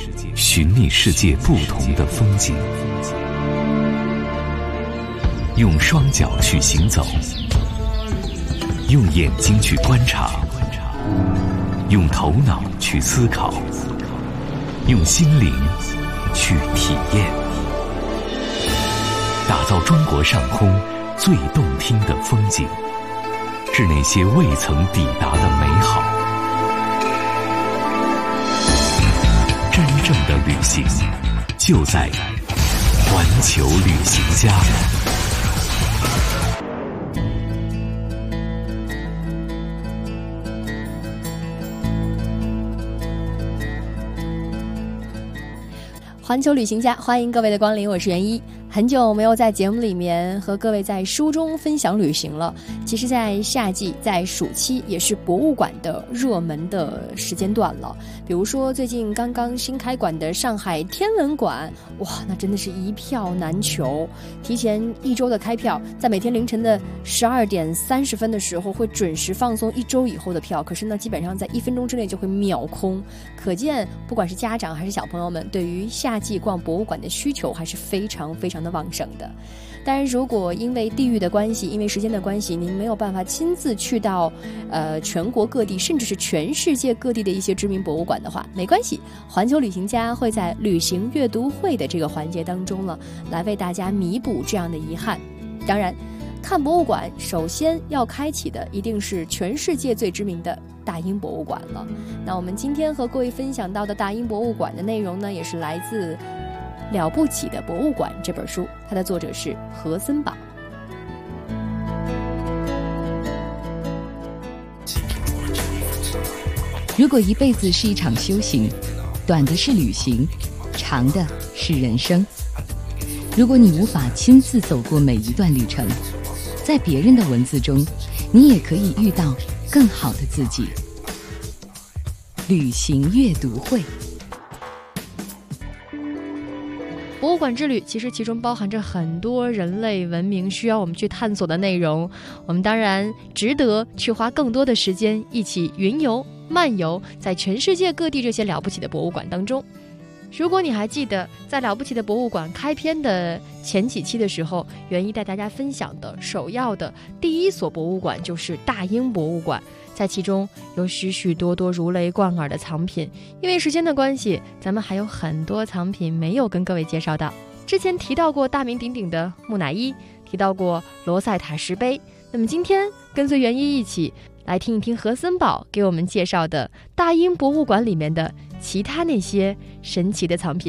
寻觅世界不同的风景，用双脚去行走，用眼睛去观察，用头脑去思考，用心灵去体验，打造中国上空最动听的风景，是那些未曾抵达的美好。真正的旅行就在环球旅行家。 环球旅行家，欢迎各位的光临，我是袁一。很久没有在节目里面和各位在书中分享旅行了。其实在夏季，在暑期也是博物馆的热门的时间段了。比如说最近刚刚新开馆的上海天文馆，哇，那真的是一票难求。提前1周的开票，在每天凌晨的12点30分的时候会准时放送1周以后的票，可是呢基本上在1分钟之内就会秒空。可见不管是家长还是小朋友们对于夏季逛博物馆的需求还是非常非常的旺盛的。当然如果因为地域的关系，因为时间的关系，您没有办法亲自去到全国各地甚至是全世界各地的一些知名博物馆的话，没关系，环球旅行家会在旅行阅读会的这个环节当中了，来为大家弥补这样的遗憾。当然看博物馆首先要开启的一定是全世界最知名的大英博物馆了。那我们今天和各位分享到的大英博物馆的内容呢，也是来自了不起的博物馆这本书，它的作者是何森堡。 如果一辈子是一场修行，短的是旅行，长的是人生。如果你无法亲自走过每一段旅程，在别人的文字中，你也可以遇到更好的自己。旅行阅读会。 博物馆之旅其实其中包含着很多人类文明需要我们去探索的内容，我们当然值得去花更多的时间一起云游漫游在全世界各地这些了不起的博物馆当中。如果你还记得在了不起的博物馆开篇的前几期的时候，袁一带大家分享的首要的第一所博物馆就是大英博物馆，在其中有许许多多如雷贯耳的藏品。因为时间的关系，咱们还有很多藏品没有跟各位介绍到。之前提到过大名鼎鼎的木乃伊，提到过罗塞塔石碑，那么今天跟随袁一一起来听一听何森堡给我们介绍的大英博物馆里面的其他那些神奇的藏品。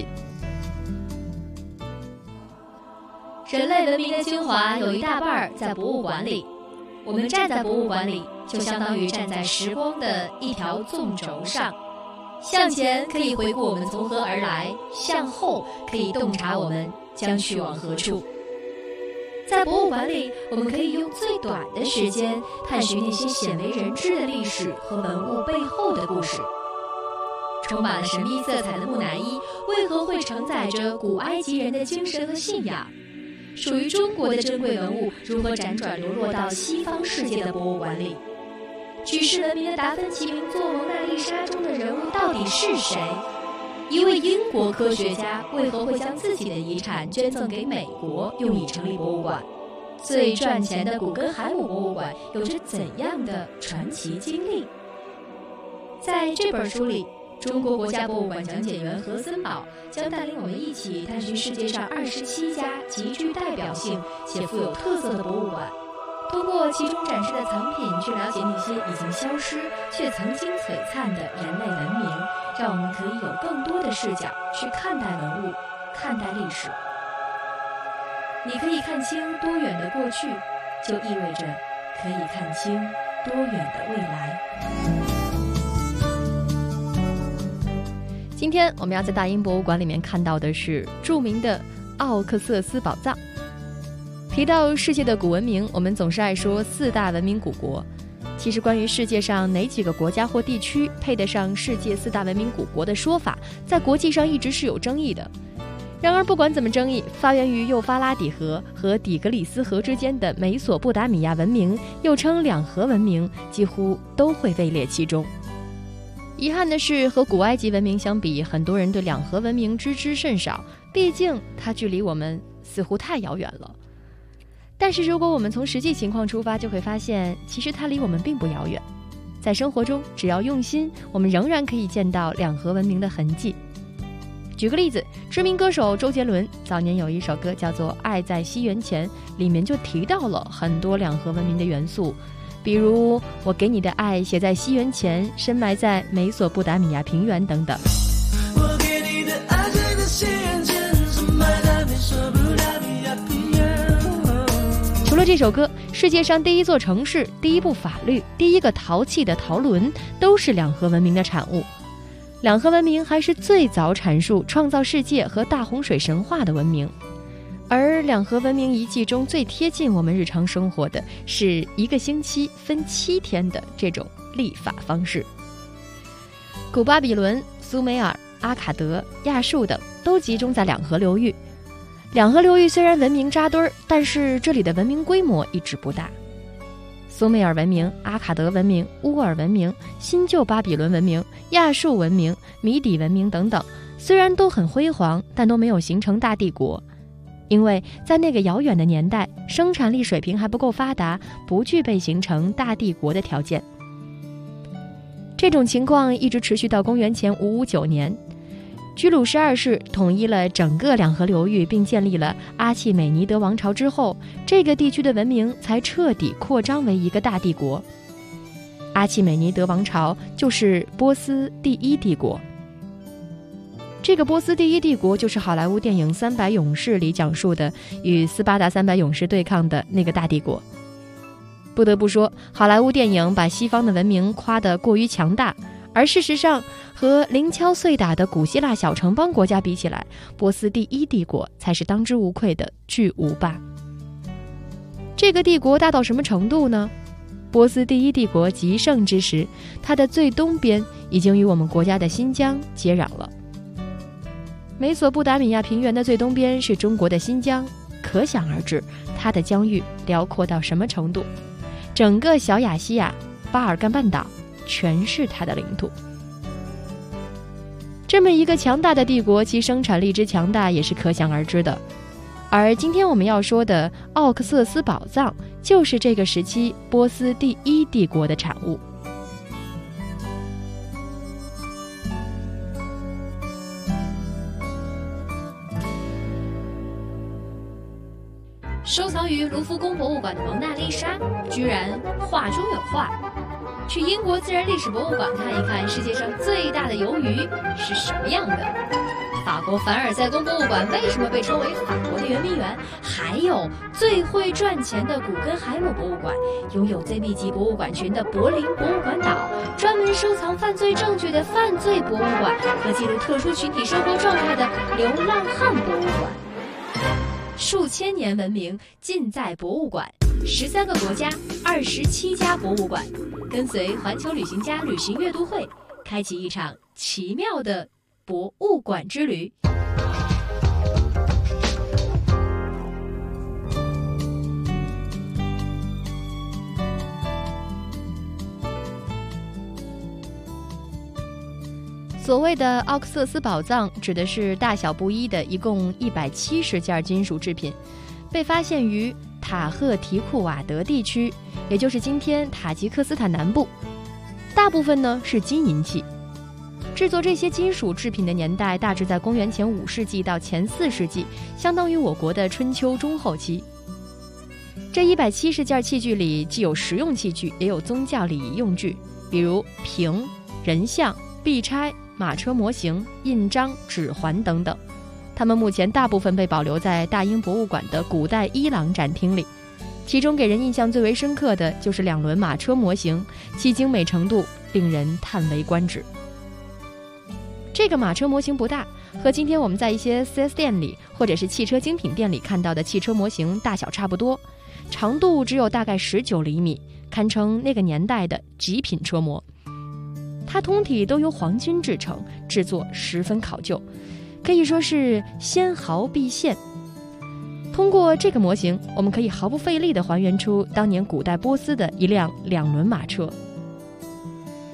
人类文明的精华有一大半在博物馆里，我们站在博物馆里，就相当于站在时光的一条纵轴上，向前可以回顾我们从何而来，向后可以洞察我们将去往何处。在博物馆里，我们可以用最短的时间探寻那些鲜为人知的历史和文物背后的故事。充满了神秘色彩的木乃伊为何会承载着古埃及人的精神和信仰？属于中国的珍贵文物如何辗转流落到西方世界的博物馆里？举世闻名的达芬奇名作《蒙娜丽莎》中的人物到底是谁？一位英国科学家为何会将自己的遗产捐赠给美国，用以成立博物馆？最赚钱的古根海姆博物馆有着怎样的传奇经历？在这本书里，中国国家博物馆讲解员何森堡将带领我们一起探寻世界上27家极具代表性且富有特色的博物馆，通过其中展示的藏品去了解那些已经消失却曾经璀璨的人类文明，让我们可以有更多的视角去看待文物，看待历史。你可以看清多远的过去，就意味着可以看清多远的未来。今天我们要在大英博物馆里面看到的是著名的奥克瑟斯宝藏。提到世界的古文明，我们总是爱说4大文明古国。其实关于世界上哪几个国家或地区配得上世界4大文明古国的说法，在国际上一直是有争议的。然而不管怎么争议，发源于幼发拉底河和底格里斯河之间的美索不达米亚文明，又称两河文明，几乎都会位列其中。 遗憾的是，和古埃及文明相比，很多人对两河文明知之甚少，毕竟它距离我们似乎太遥远了。但是如果我们从实际情况出发，就会发现其实它离我们并不遥远。在生活中，只要用心，我们仍然可以见到两河文明的痕迹。举个例子，知名歌手周杰伦早年有一首歌叫做《爱在西元前》，里面就提到了很多两河文明的元素，比如我给你的爱写在西元前，深埋在美索不达米亚平原等等。 我给你的爱写在西元前，深埋在美索不达米亚平原。 除了这首歌，世界上第一座城市、第一部法律、第一个陶器的陶轮，都是两河文明的产物。两河文明还是最早阐述创造世界和大洪水神话的文明。而两河文明遗迹中最贴近我们日常生活的是一个星期分7天的这种历法方式。古巴比伦、苏美尔、阿卡德、亚述等都集中在两河流域。两河流域虽然文明扎堆儿，但是这里的文明规模一直不大。苏美尔文明、阿卡德文明、乌尔文明、新旧巴比伦文明、亚述文明、米底文明等等，虽然都很辉煌，但都没有形成大帝国。因为在那个遥远的年代，生产力水平还不够发达，不具备形成大帝国的条件。这种情况一直持续到公元前559年，居鲁士2世统一了整个两河流域，并建立了阿契美尼德王朝之后，这个地区的文明才彻底扩张为一个大帝国。阿契美尼德王朝就是波斯第一帝国。这个波斯第一帝国就是好莱坞电影《300勇士》里讲述的与斯巴达300勇士对抗的那个大帝国。不得不说，好莱坞电影把西方的文明夸得过于强大，而事实上和零敲碎打的古希腊小城邦国家比起来，波斯第一帝国才是当之无愧的巨无霸。这个帝国大到什么程度呢？波斯第一帝国极盛之时，它的最东边已经与我们国家的新疆接壤了。美索不达米亚平原的最东边是中国的新疆，可想而知它的疆域辽阔到什么程度。整个小亚细亚、巴尔干半岛全是它的领土。这么一个强大的帝国，其生产力之强大也是可想而知的。而今天我们要说的奥克瑟斯宝藏，就是这个时期波斯第一帝国的产物。 收藏于卢浮宫博物馆的蒙娜丽莎，居然画中有画。去英国自然历史博物馆看一看，世界上最大的鱿鱼是什么样的？法国凡尔赛宫博物馆为什么被称为法国的圆明园？还有最会赚钱的古根海姆博物馆，拥有最密集博物馆群的柏林博物馆岛，专门收藏犯罪证据的犯罪博物馆和记录特殊群体生活状态的流浪汉博物馆。数千年文明尽在博物馆，13个国家，27家博物馆，跟随环球旅行家旅行阅读会，开启一场奇妙的博物馆之旅。 所谓的奥克瑟斯宝藏，指的是大小不一的一共170件金属制品，被发现于塔赫提库瓦德地区，也就是今天塔吉克斯坦南部。大部分呢是金银器。制作这些金属制品的年代大致在公元前5世纪到前4世纪，相当于我国的春秋中后期。这170件器具里，既有实用器具，也有宗教礼仪用具，比如瓶、人像、币钗、马车模型、印章、指环等等。它们目前大部分被保留在大英博物馆的古代伊朗展厅里，其中给人印象最为深刻的就是2轮马车模型，其精美程度令人叹为观止。这个马车模型不大，和今天我们在一些 4S 店里或者是汽车精品店里看到的汽车模型大小差不多，长度只有大概19厘米，堪称那个年代的极品车模。它通体都由黄金制成，制作十分考究，可以说是纤毫毕现。通过这个模型，我们可以毫不费力地还原出当年古代波斯的一辆2轮马车。这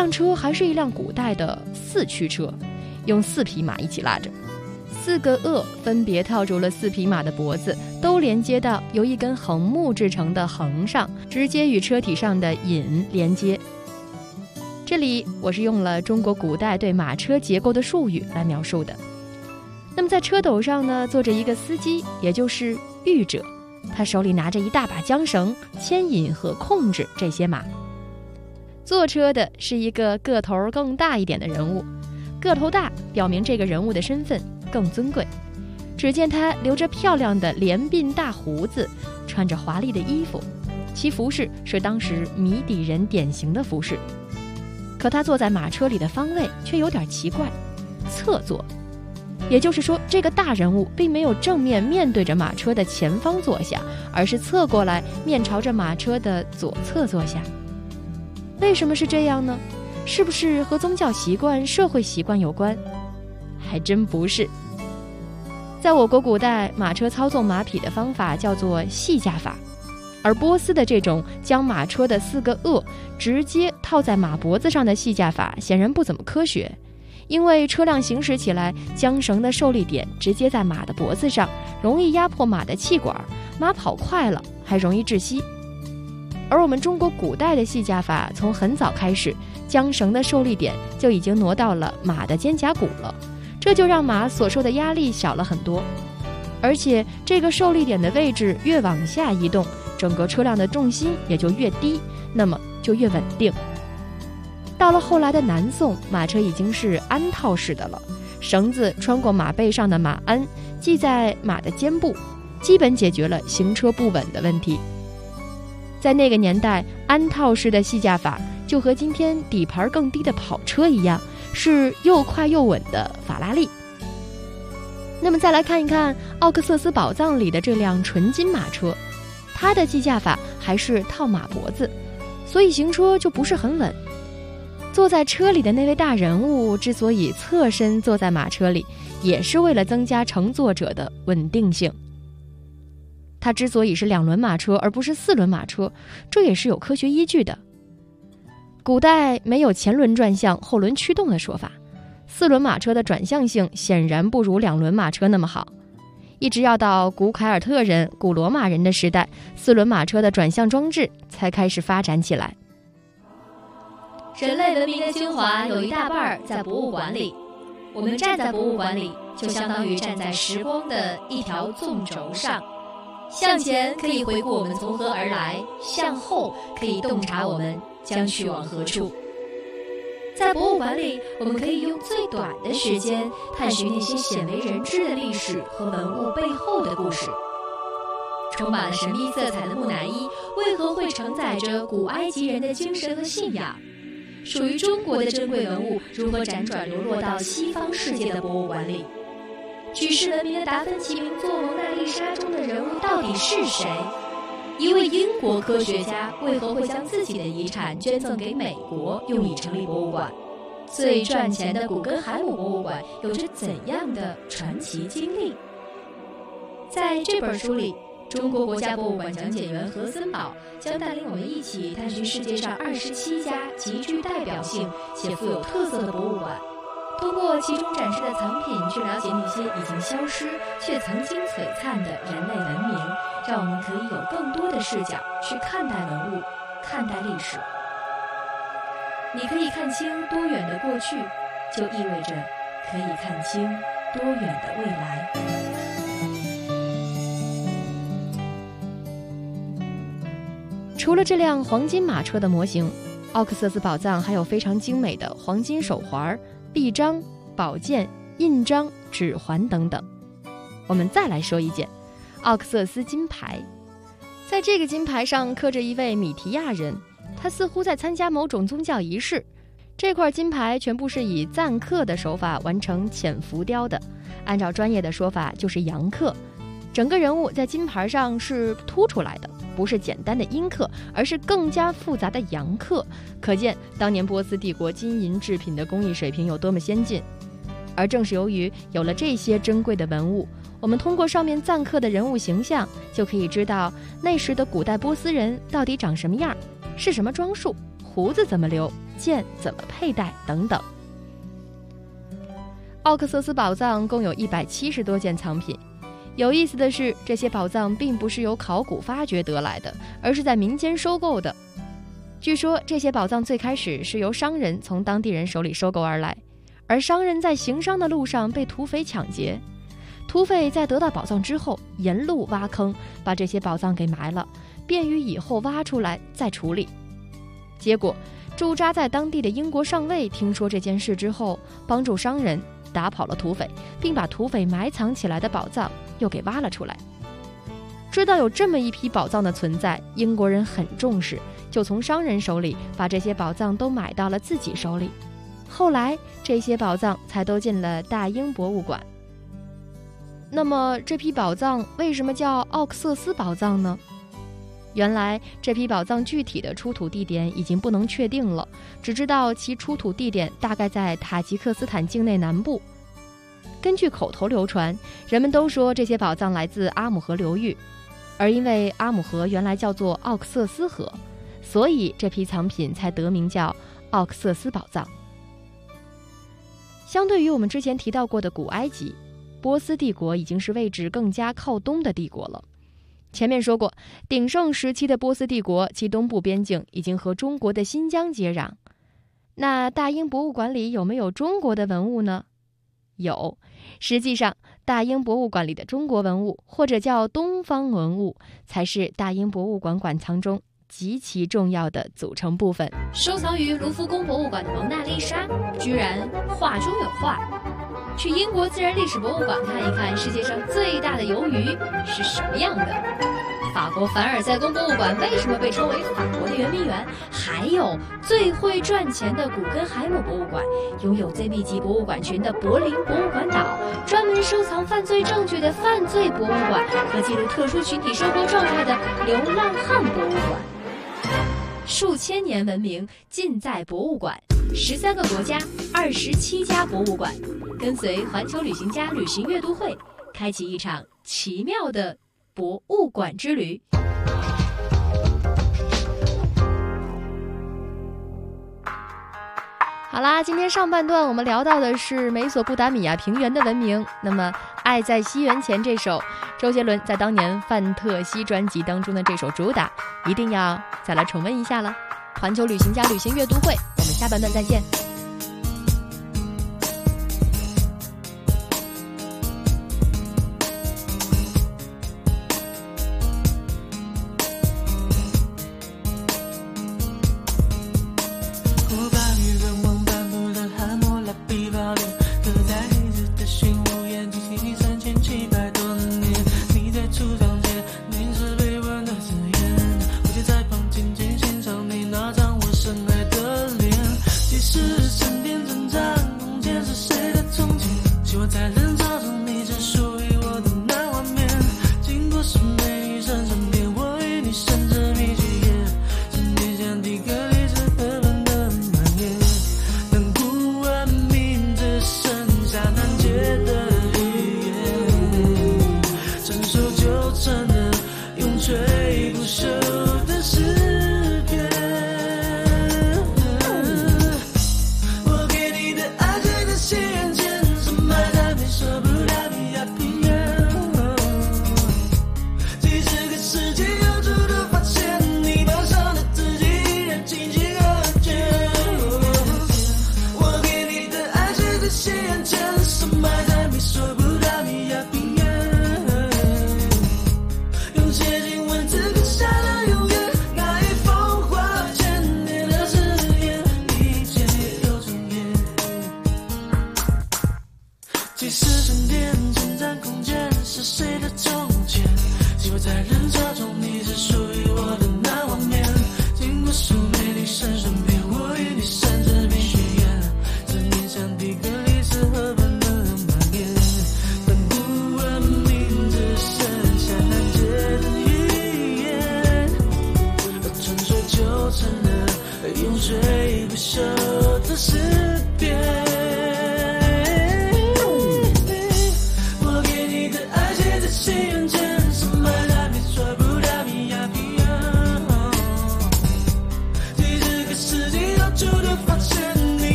辆车还是一辆古代的4驱车，用4匹马一起拉着，4个轭分别套住了4匹马的脖子，都连接到由一根横木制成的横上，直接与车体上的引连接。这里我是用了中国古代对马车结构的术语来描述的。那么在车斗上呢，坐着一个司机，也就是御者，他手里拿着一大把缰绳，牵引和控制这些马。坐车的是一个个头更大一点的人物，个头大表明这个人物的身份更尊贵。只见他留着漂亮的连鬓大胡子，穿着华丽的衣服，其服饰是当时米底人典型的服饰。可他坐在马车里的方位却有点奇怪，侧坐，也就是说，这个大人物并没有正面面对着马车的前方坐下，而是侧过来面朝着马车的左侧坐下。为什么是这样呢？是不是和宗教习惯、社会习惯有关？还真不是。在我国古代，马车操纵马匹的方法叫做系架法，而波斯的这种将马车的4个轭直接套在马脖子上的系架法显然不怎么科学，因为车辆行驶起来，缰绳的受力点直接在马的脖子上，容易压迫马的气管，马跑快了还容易窒息。而我们中国古代的系架法从很早开始，缰绳的受力点就已经挪到了马的肩胛骨了，这就让马所受的压力小了很多。而且这个受力点的位置越往下移动，整个车辆的重心也就越低，那么就越稳定。到了后来的南宋，马车已经是鞍套式的了，绳子穿过马背上的马鞍，系在马的肩部，基本解决了行车不稳的问题。在那个年代，鞍套式的系架法就和今天底盘更低的跑车一样，是又快又稳的法拉利。那么再来看一看奥克瑟斯宝藏里的这辆纯金马车，它的系架法还是套马脖子，所以行车就不是很稳。坐在车里的那位大人物之所以侧身坐在马车里，也是为了增加乘坐者的稳定性。它之所以是2轮马车而不是4轮马车，这也是有科学依据的。古代没有前轮转向后轮驱动的说法，4轮马车的转向性显然不如2轮马车那么好。一直要到古凯尔特人、古罗马人的时代，4轮马车的转向装置才开始发展起来。 人类文明的精华有一大半在博物馆里，我们站在博物馆里，就相当于站在时光的一条纵轴上。向前可以回顾我们从何而来，向后可以洞察我们将去往何处。在博物馆里，我们可以用最短的时间探寻那些鲜为人知的历史和文物背后的故事。充满了神秘色彩的木乃伊为何会承载着古埃及人的精神和信仰？属于中国的珍贵文物如何辗转流落到西方世界的博物馆里？举世闻名的达芬奇名作《蒙娜丽莎》中的人物到底是谁？一位英国科学家为何会将自己的遗产捐赠给美国，用以成立博物馆？最赚钱的古根海姆博物馆有着怎样的传奇经历？在这本书里，中国国家博物馆讲解员何森宝将带领我们一起探寻世界上27家极具代表性且富有特色的博物馆，通过其中展示的藏品去了解那些已经消失却曾经璀璨的人类文明，让我们可以有更多的视角去看待文物，看待历史。你可以看清多远的过去，就意味着可以看清多远的未来。 除了这辆黄金马车的模型，奥克瑟斯宝藏还有非常精美的黄金手环、臂章、宝剑、印章、指环等等。我们再来说一件奥克瑟斯金牌，在这个金牌上刻着一位米提亚人，他似乎在参加某种宗教仪式。这块金牌全部是以錾刻的手法完成浅浮雕的，按照专业的说法就是阳刻。整个人物在金牌上是凸出来的，不是简单的阴刻，而是更加复杂的阳刻，可见当年波斯帝国金银制品的工艺水平有多么先进。而正是由于有了这些珍贵的文物，我们通过上面錾刻的人物形象，就可以知道那时的古代波斯人到底长什么样，是什么装束，胡子怎么留， 建、怎么佩戴等等。奥克瑟斯宝藏共有170多件藏品。有意思的是，这些宝藏并不是由考古发掘得来的，而是在民间收购的。据说这些宝藏最开始是由商人从当地人手里收购而来，而商人在行商的路上被土匪抢劫，土匪在得到宝藏之后，沿路挖坑，把这些宝藏给埋了，便于以后挖出来再处理。结果，驻扎在当地的英国上尉听说这件事之后，帮助商人打跑了土匪，并把土匪埋藏起来的宝藏又给挖了出来。知道有这么一批宝藏的存在，英国人很重视，就从商人手里把这些宝藏都买到了自己手里。后来这些宝藏才都进了大英博物馆。那么这批宝藏为什么叫奥克瑟斯宝藏呢？原来这批宝藏具体的出土地点已经不能确定了，只知道其出土地点大概在塔吉克斯坦境内南部。根据口头流传，人们都说这些宝藏来自阿姆河流域，而因为阿姆河原来叫做奥克瑟斯河，所以这批藏品才得名叫奥克瑟斯宝藏。相对于我们之前提到过的古埃及，波斯帝国已经是位置更加靠东的帝国了。前面说过，鼎盛时期的波斯帝国，其东部边境已经和中国的新疆接壤。那大英博物馆里有没有中国的文物呢？有。实际上，大英博物馆里的中国文物，或者叫东方文物，才是大英博物馆馆藏中极其重要的组成部分。 收藏于卢浮宫博物馆的蒙娜丽莎，居然画中有画。去英国自然历史博物馆看一看，世界上最大的鱿鱼是什么样的？法国凡尔赛宫博物馆为什么被称为法国的圆明园？还有最会赚钱的古根海姆博物馆，拥有最密集博物馆群的柏林博物馆岛，专门收藏犯罪证据的犯罪博物馆和记录特殊群体生活状态的流浪汉博物馆。数千年文明尽在博物馆，13个国家，27家博物馆，跟随环球旅行家旅行阅读会，开启一场奇妙的博物馆之旅。 好啦，今天上半段我们聊到的是美索不达米亚平原的文明。那么《爱在西元前》这首周杰伦在当年范特西专辑当中的这首主打，一定要再来重温一下了。环球旅行家旅行阅读会，我们下半段再见。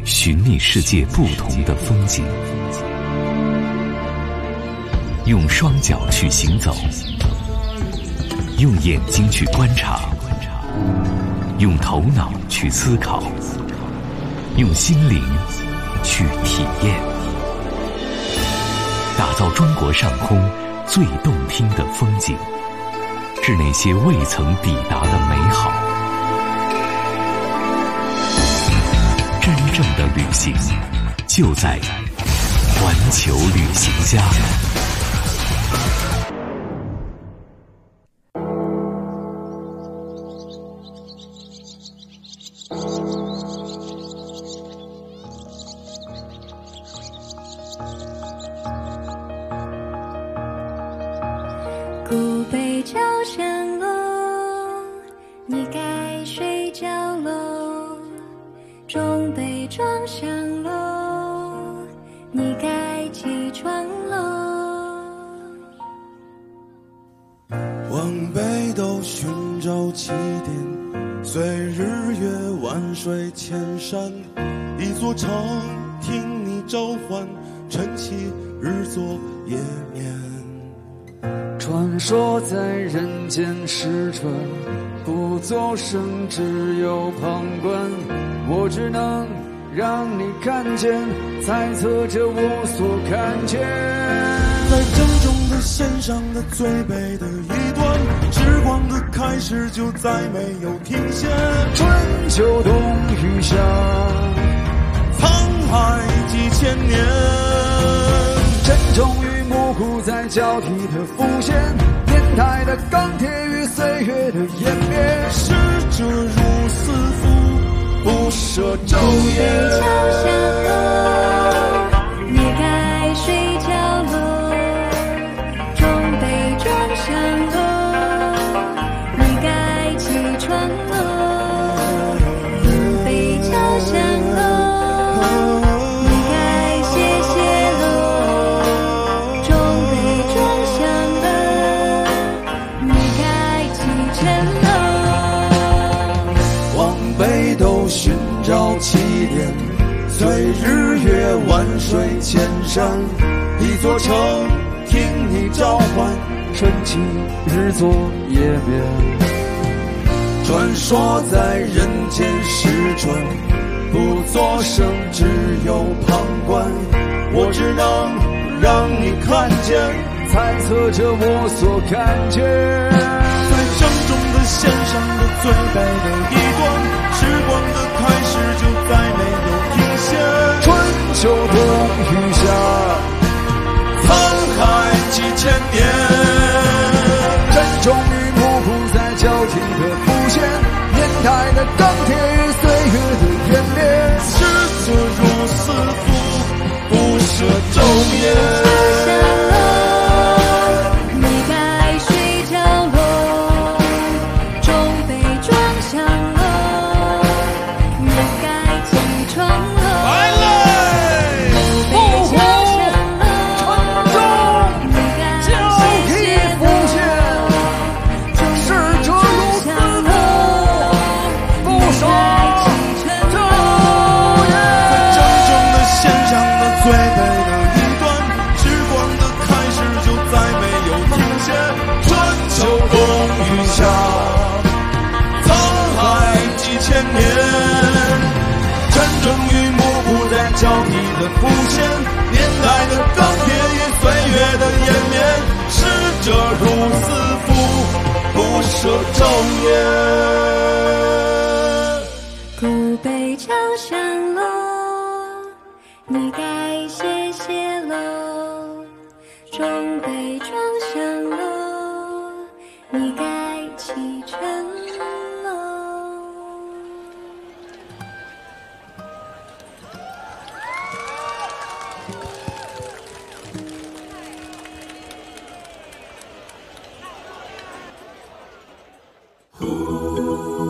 寻觅世界不同的风景，用双脚去行走，用眼睛去观察，用头脑去思考，用心灵去体验，打造中国上空最动听的风景，是那些未曾抵达的美好。真正的旅行就在环球旅行家。 古北朝山楼，你该睡觉喽。中北庄上楼，你该起床喽。 往北斗寻找起点，随日月万水千山，一座城听你召唤，晨起日作夜眠。 传说在人间失传，不作声，只有旁观。我只能让你看见，猜测着我所看见。 在正中的线上的最北的一端，时光的开始就再没有停歇。 春秋冬雨夏， 沧海几千年， 真终于模糊在交替的浮现，年代的钢铁与岁月的湮灭， 逝者如斯夫，不舍昼夜。 桥下楼，你该睡觉喽。中北庄上楼，你该起床喽。古北桥上楼，你该歇歇喽。中北庄上楼，你该启程喽。 往北斗寻找起点，随日月万水千山，一座城听你召唤， 晨起日作夜眠。 传说在人间失传，不作声，只有旁观。我只能让你看见， 猜测着我所看见。 在正中的线上的最北的一端，时光的开始就再没有停歇。 春秋冬雨夏， 沧海几千年， 真终于模糊在交替的浮现，年代的钢铁与岁月的湮灭。 逝者如斯夫，不舍昼夜。 你该睡觉喽。中北庄上楼，你该起床喽。 来嘞！ 古北桥上楼，你该歇歇喽。中北庄上楼，你该启程喽。 正中的线上的最北的一端，时光的开始就再没有停歇。春秋冬雨夏，沧海几千年，真终于模糊在交替的浮现，年代的钢铁与岁月的湮灭。逝者如斯夫，不舍昼夜。 古北桥上楼，你该歇歇喽。中北庄上楼，你该启程喽。 呼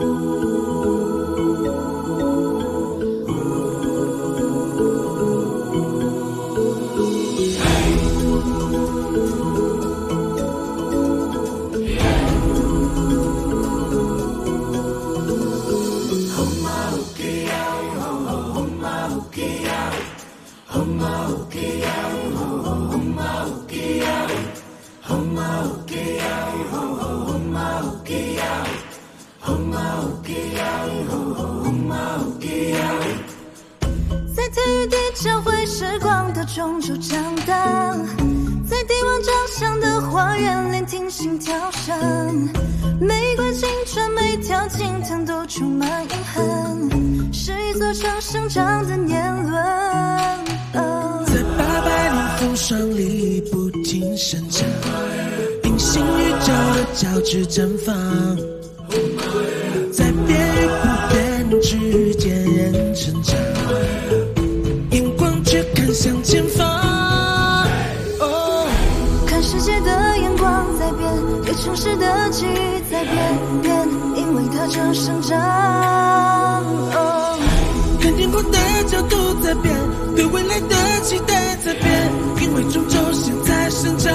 的终究长大，在帝王长相的花园里听心跳声，每段青春每条青藤都充满遗憾，是一座城生长的年轮。 在800年风霜里不停生长，平行宇宙的交织绽放，在变与不变之间人成长，眼光却看向前方。 看世界的眼光在变，对城市的记忆在变，因为它正生长。 看天空的角度在变，对未来的期待在变，因为终究现在生长。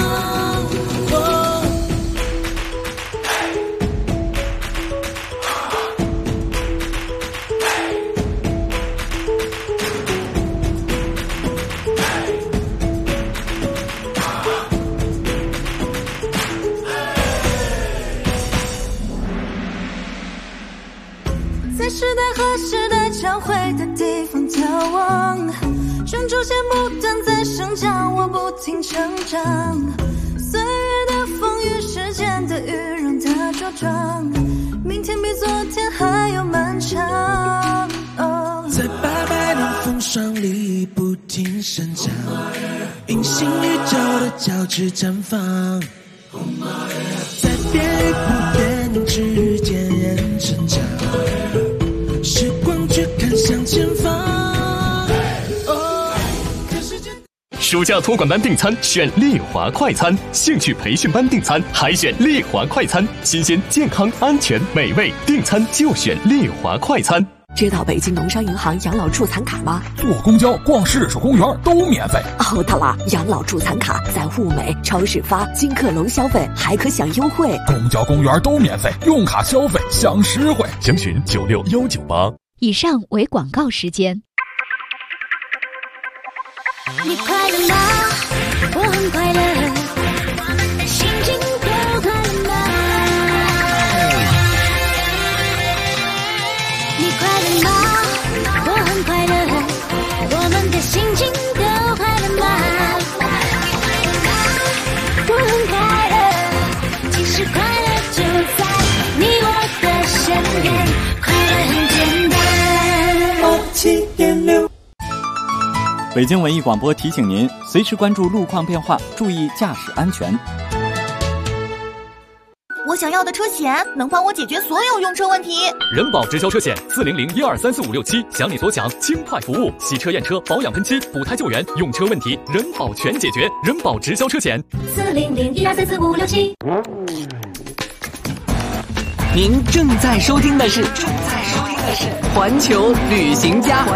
在时代和时代交汇的地方眺望，专注线不断在生长，我不停成长。岁月的风雨，时间的雨，让它茁壮，明天比昨天还要漫长。 在800年风霜里不停生长，平行宇宙的交织绽放，在变与不变之间人成长，时光却看向前方。 暑假托管班订餐选丽华快餐，兴趣培训班订餐还选丽华快餐，新鲜、健康、安全、美味，订餐就选丽华快餐。 知道北京农商银行养老助残卡吗？ 坐公交、逛市属公园都免费。 哦，对了，养老助残卡在物美、超市发，金客隆消费还可享优惠。 公交、公园都免费，用卡消费享实惠。 详询96198。 以上为广告时间。 你快乐吗？我很快乐，我们的心情都快乐吗？你快乐吗？我很快乐，我们的心情都快乐吗？我很快乐，其实快乐就在你我的身边，快乐很简单。 7.6 北京文艺广播提醒您，随时关注路况变化，注意驾驶安全。 我想要的车险能帮我解决所有用车问题。 人保直销车险400-1234567，想你所想，轻快服务，洗车验车、保养喷漆、补胎救援，用车问题人保全解决。人保直销车险 400-1234567。 您正在收听的是环球旅行家。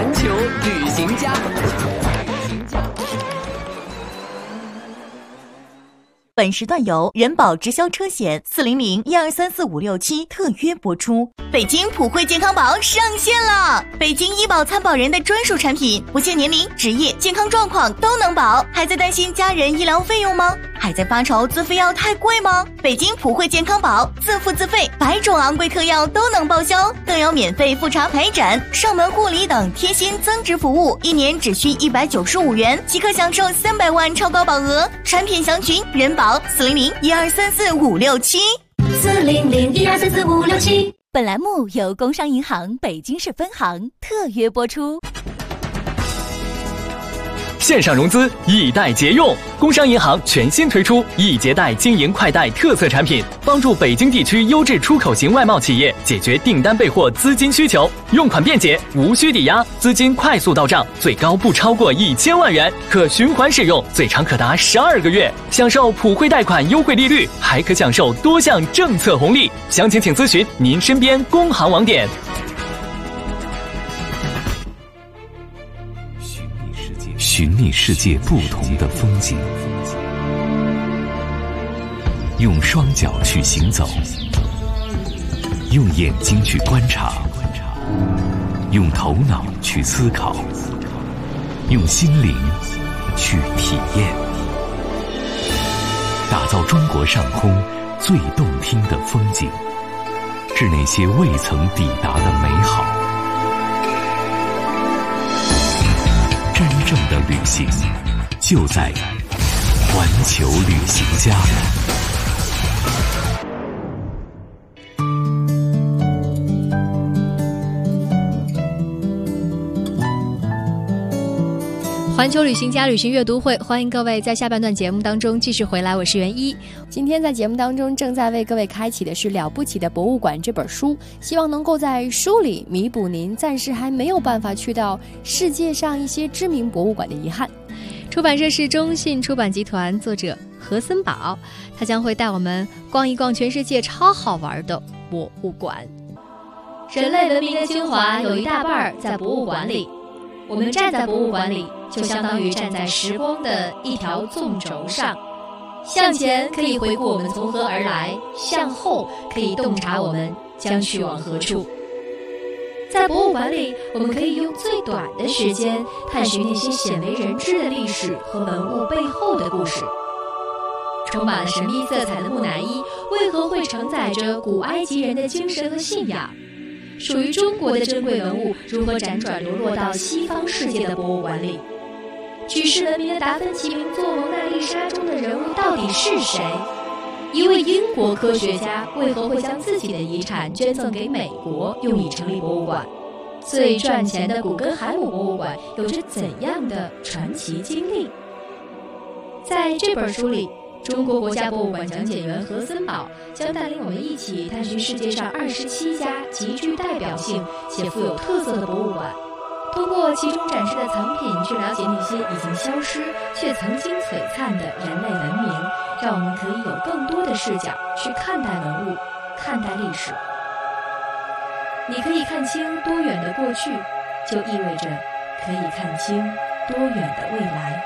本时段由人保直销车险400-1234567特约播出。北京普惠健康宝上线了，北京医保参保人的专属产品，不限年龄、职业、健康状况都能保。还在担心家人医疗费用吗？还在发愁自费药太贵吗？北京普惠健康宝自付自费，100种昂贵特药都能报销，更有免费复查排诊、上门护理等贴心增值服务，1年只需195元即可享受300万超高保额。产品详询人保400-1234567。 400-1234567。 本栏目由工商银行北京市分行特约播出。 线上融资易贷节用，工商银行全新推出易捷贷经营快贷特色产品，帮助北京地区优质出口型外贸企业解决订单备货资金需求，用款便捷，无需抵押，资金快速到账，最高不超过1000万元，可循环使用，最长可达12个月，享受普惠贷款优惠利率，还可享受多项政策红利。详情请咨询您身边工行网点。 寻觅世界不同的风景，用双脚去行走，用眼睛去观察，用头脑去思考，用心灵去体验，打造中国上空最动听的风景，致那些未曾抵达的美好。真正的旅行，就在环球旅行家。 环球旅行家旅行阅读会，欢迎各位在下半段节目当中继续回来，我是袁一。 今天在节目当中正在为各位开启的是《了不起的博物馆》这本书，希望能够在书里弥补您暂时还没有办法去到世界上一些知名博物馆的遗憾。 出版社是中信出版集团，作者何森堡，他将会带我们逛一逛全世界超好玩的博物馆。人类文明的精华有一大半在博物馆里，我们站在博物馆里，就相当于站在时光的一条纵轴上，向前可以回顾我们从何而来，向后可以洞察我们将去往何处。在博物馆里，我们可以用最短的时间探寻那些鲜为人知的历史和文物背后的故事。充满了神秘色彩的木乃伊为何会承载着古埃及人的精神和信仰？属于中国的珍贵文物如何辗转流落到西方世界的博物馆里？举世闻名的达芬奇名作《蒙娜丽莎》中的人物到底是谁？一位英国科学家为何会将自己的遗产捐赠给美国，用以成立博物馆？最赚钱的古根海姆博物馆有着怎样的传奇经历？在这本书里，中国国家博物馆讲解员何森堡将带领我们一起探寻世界上27家极具代表性且富有特色的博物馆，通过其中展示的藏品去了解那些已经消失却曾经璀璨的人类文明，让我们可以有更多的视角去看待文物，看待历史。你可以看清多远的过去，就意味着可以看清多远的未来。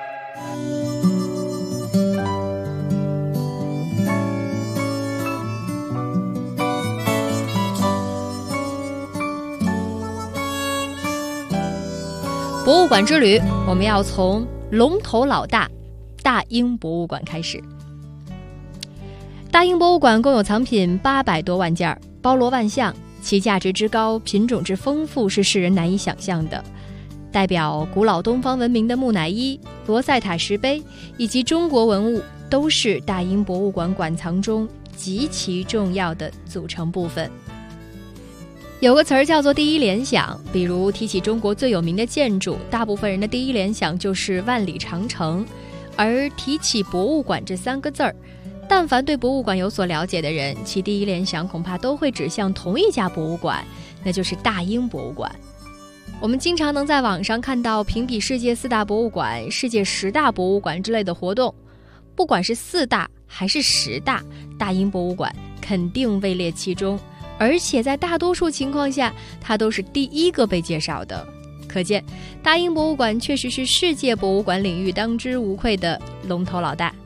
博物馆之旅，我们要从龙头老大大英博物馆开始。大英博物馆共有藏品800多万件，包罗万象，其价值之高，品种之丰富是世人难以想象的。代表古老东方文明的木乃伊、罗塞塔石碑以及中国文物，都是大英博物馆馆藏中极其重要的组成部分。有个词儿叫做第一联想，比如提起中国最有名的建筑，大部分人的第一联想就是万里长城，而提起博物馆这3个字儿，但凡对博物馆有所了解的人，其第一联想恐怕都会指向同一家博物馆，那就是大英博物馆。我们经常能在网上看到评比世界4大博物馆、世界10大博物馆之类的活动，不管是4大还是10大，大英博物馆肯定位列其中，而且在大多数情况下，它都是第一个被介绍的。可见，大英博物馆确实是世界博物馆领域当之无愧的龙头老大。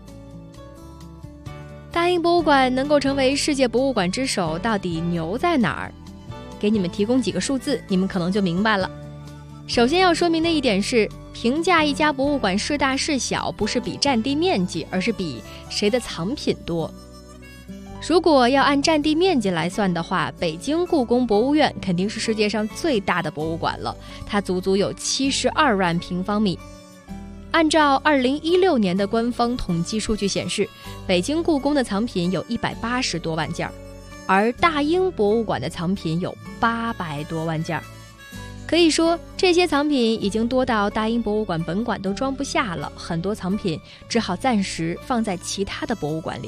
大英博物馆能够成为世界博物馆之首，到底牛在哪儿？给你们提供几个数字，你们可能就明白了。首先要说明的一点是，评价一家博物馆是大是小，不是比占地面积，而是比谁的藏品多。如果要按占地面积来算的话，北京故宫博物院肯定是世界上最大的博物馆了，它足足有72万平方米。按照2016年的官方统计数据显示，北京故宫的藏品有180多万件，而大英博物馆的藏品有800多万件。可以说，这些藏品已经多到大英博物馆本馆都装不下了，很多藏品只好暂时放在其他的博物馆里。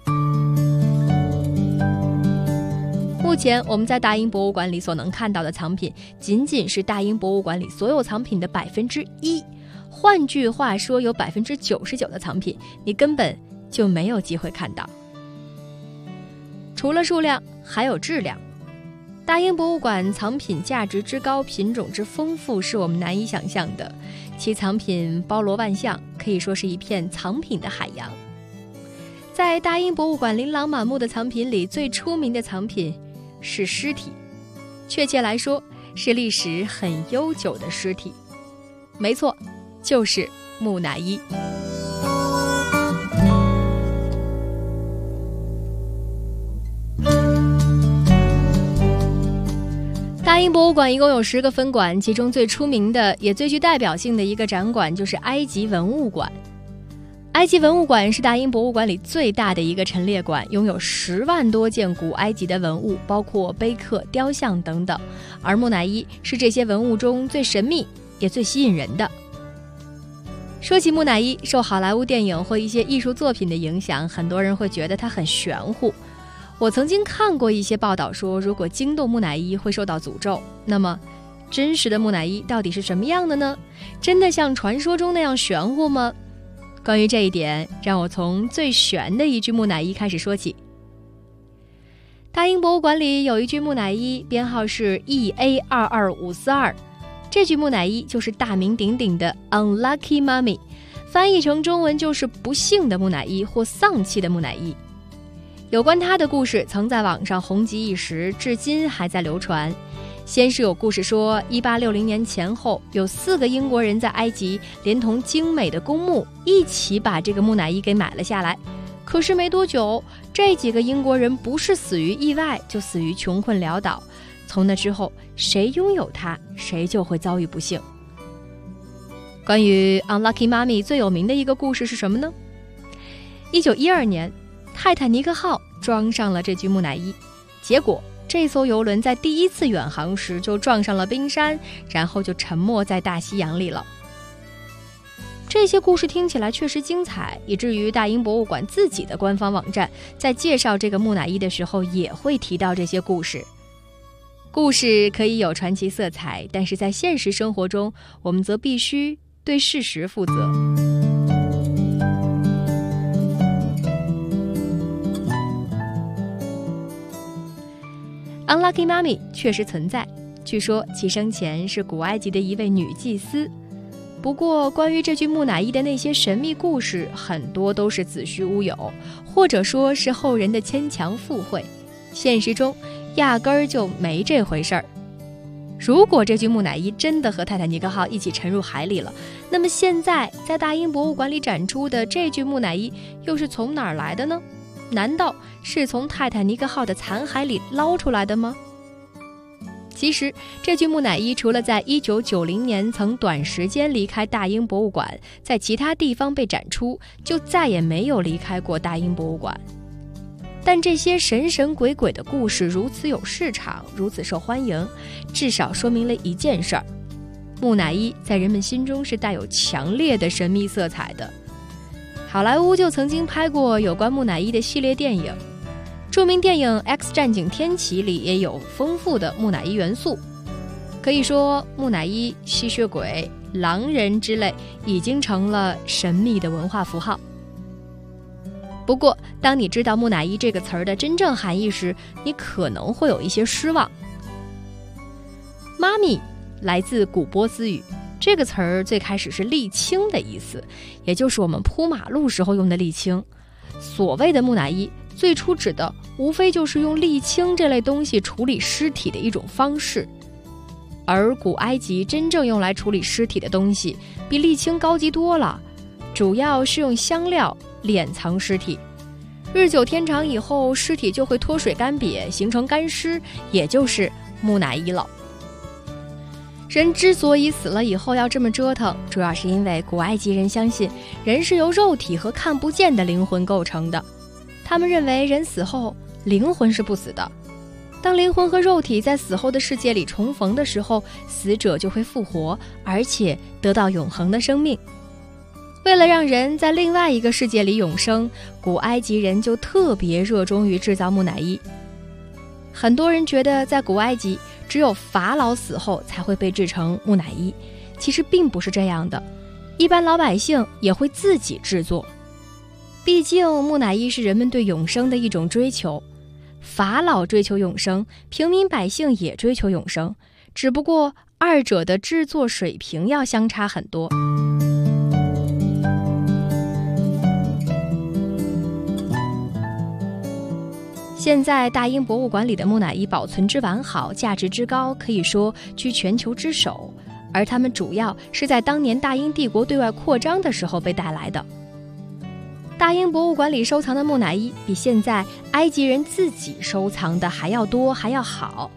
目前我们在大英博物馆里所能看到的藏品，仅仅是大英博物馆里所有藏品的1%。换句话说，有99%的藏品，你根本就没有机会看到。除了数量，还有质量。大英博物馆藏品价值之高，品种之丰富，是我们难以想象的。其藏品包罗万象，可以说是一片藏品的海洋。在大英博物馆琳琅满目的藏品里，最出名的藏品是尸体，确切来说是历史很悠久的尸体。没错，就是木乃伊。 大英博物馆一共有10个分馆，其中最出名的也最具代表性的一个展馆就是埃及文物馆。埃及文物馆是大英博物馆里最大的一个陈列馆，拥有10万多件古埃及的文物，包括碑刻、雕像等等。而木乃伊是这些文物中最神秘也最吸引人的。说起木乃伊，受好莱坞电影或一些艺术作品的影响，很多人会觉得它很玄乎。我曾经看过一些报道说，如果惊动木乃伊会受到诅咒。那么真实的木乃伊到底是什么样的呢？真的像传说中那样玄乎吗？关于这一点，让我从最玄的一具木乃伊开始说起。大英博物馆里有一具木乃伊，编号是 EA22542，这具木乃伊就是大名鼎鼎的 Unlucky Mummy， 翻译成中文就是不幸的木乃伊或丧气的木乃伊。有关他的故事曾在网上红极一时，至今还在流传。先是有故事说1860年前后，有4个英国人在埃及连同精美的公墓一起把这个木乃伊给买了下来。可是没多久，这几个英国人不是死于意外，就死于穷困潦倒。从那之后，谁拥有它，谁就会遭遇不幸。关于 Unlucky Mummy 最有名的一个故事是什么呢？1912年，泰坦尼克号装上了这具木乃伊，结果这艘游轮在第1次远航时就撞上了冰山，然后就沉没在大西洋里了。这些故事听起来确实精彩，以至于大英博物馆自己的官方网站在介绍这个木乃伊的时候也会提到这些故事。故事可以有传奇色彩，但是在现实生活中，我们则必须对事实负责。Unlucky Mummy 确实存在，据说其生前是古埃及的一位女祭司。不过关于这具木乃伊的那些神秘故事，很多都是子虚乌有，或者说是后人的牵强附会，现实中压根儿就没这回事儿。如果这具木乃伊真的和泰坦尼克号一起沉入海里了，那么现在在大英博物馆里展出的这具木乃伊又是从哪儿来的呢？难道是从泰坦尼克号的残骸里捞出来的吗？其实这具木乃伊除了在1990年曾短时间离开大英博物馆，在其他地方被展出，就再也没有离开过大英博物馆。但这些神神鬼鬼的故事如此有市场，如此受欢迎，至少说明了一件事儿：木乃伊在人们心中是带有强烈的神秘色彩的。好莱坞就曾经拍过有关木乃伊的系列电影，著名电影《X 战警：天启》里也有丰富的木乃伊元素。可以说，木乃伊、吸血鬼、狼人之类已经成了神秘的文化符号。不过，当你知道木乃伊这个词儿的真正含义时，你可能会有一些失望。妈咪来自古波斯语，这个词儿最开始是沥青的意思，也就是我们铺马路时候用的沥青。所谓的木乃伊最初指的无非就是用沥青这类东西处理尸体的一种方式，而古埃及真正用来处理尸体的东西比沥青高级多了，主要是用香料敛藏尸体。日久天长以后，尸体就会脱水干瘪，形成干尸，也就是木乃伊了。人之所以死了以后要这么折腾，主要是因为古埃及人相信人是由肉体和看不见的灵魂构成的。他们认为人死后灵魂是不死的，当灵魂和肉体在死后的世界里重逢的时候，死者就会复活，而且得到永恒的生命。为了让人在另外一个世界里永生，古埃及人就特别热衷于制造木乃伊。很多人觉得在古埃及只有法老死后才会被制成木乃伊，其实并不是这样的，一般老百姓也会自己制作。毕竟木乃伊是人们对永生的一种追求，法老追求永生，平民百姓也追求永生，只不过二者的制作水平要相差很多。现在大英博物馆里的木乃伊保存之完好，价值之高，可以说居全球之首，而它们主要是在当年大英帝国对外扩张的时候被带来的。大英博物馆里收藏的木乃伊比现在埃及人自己收藏的还要多还要好。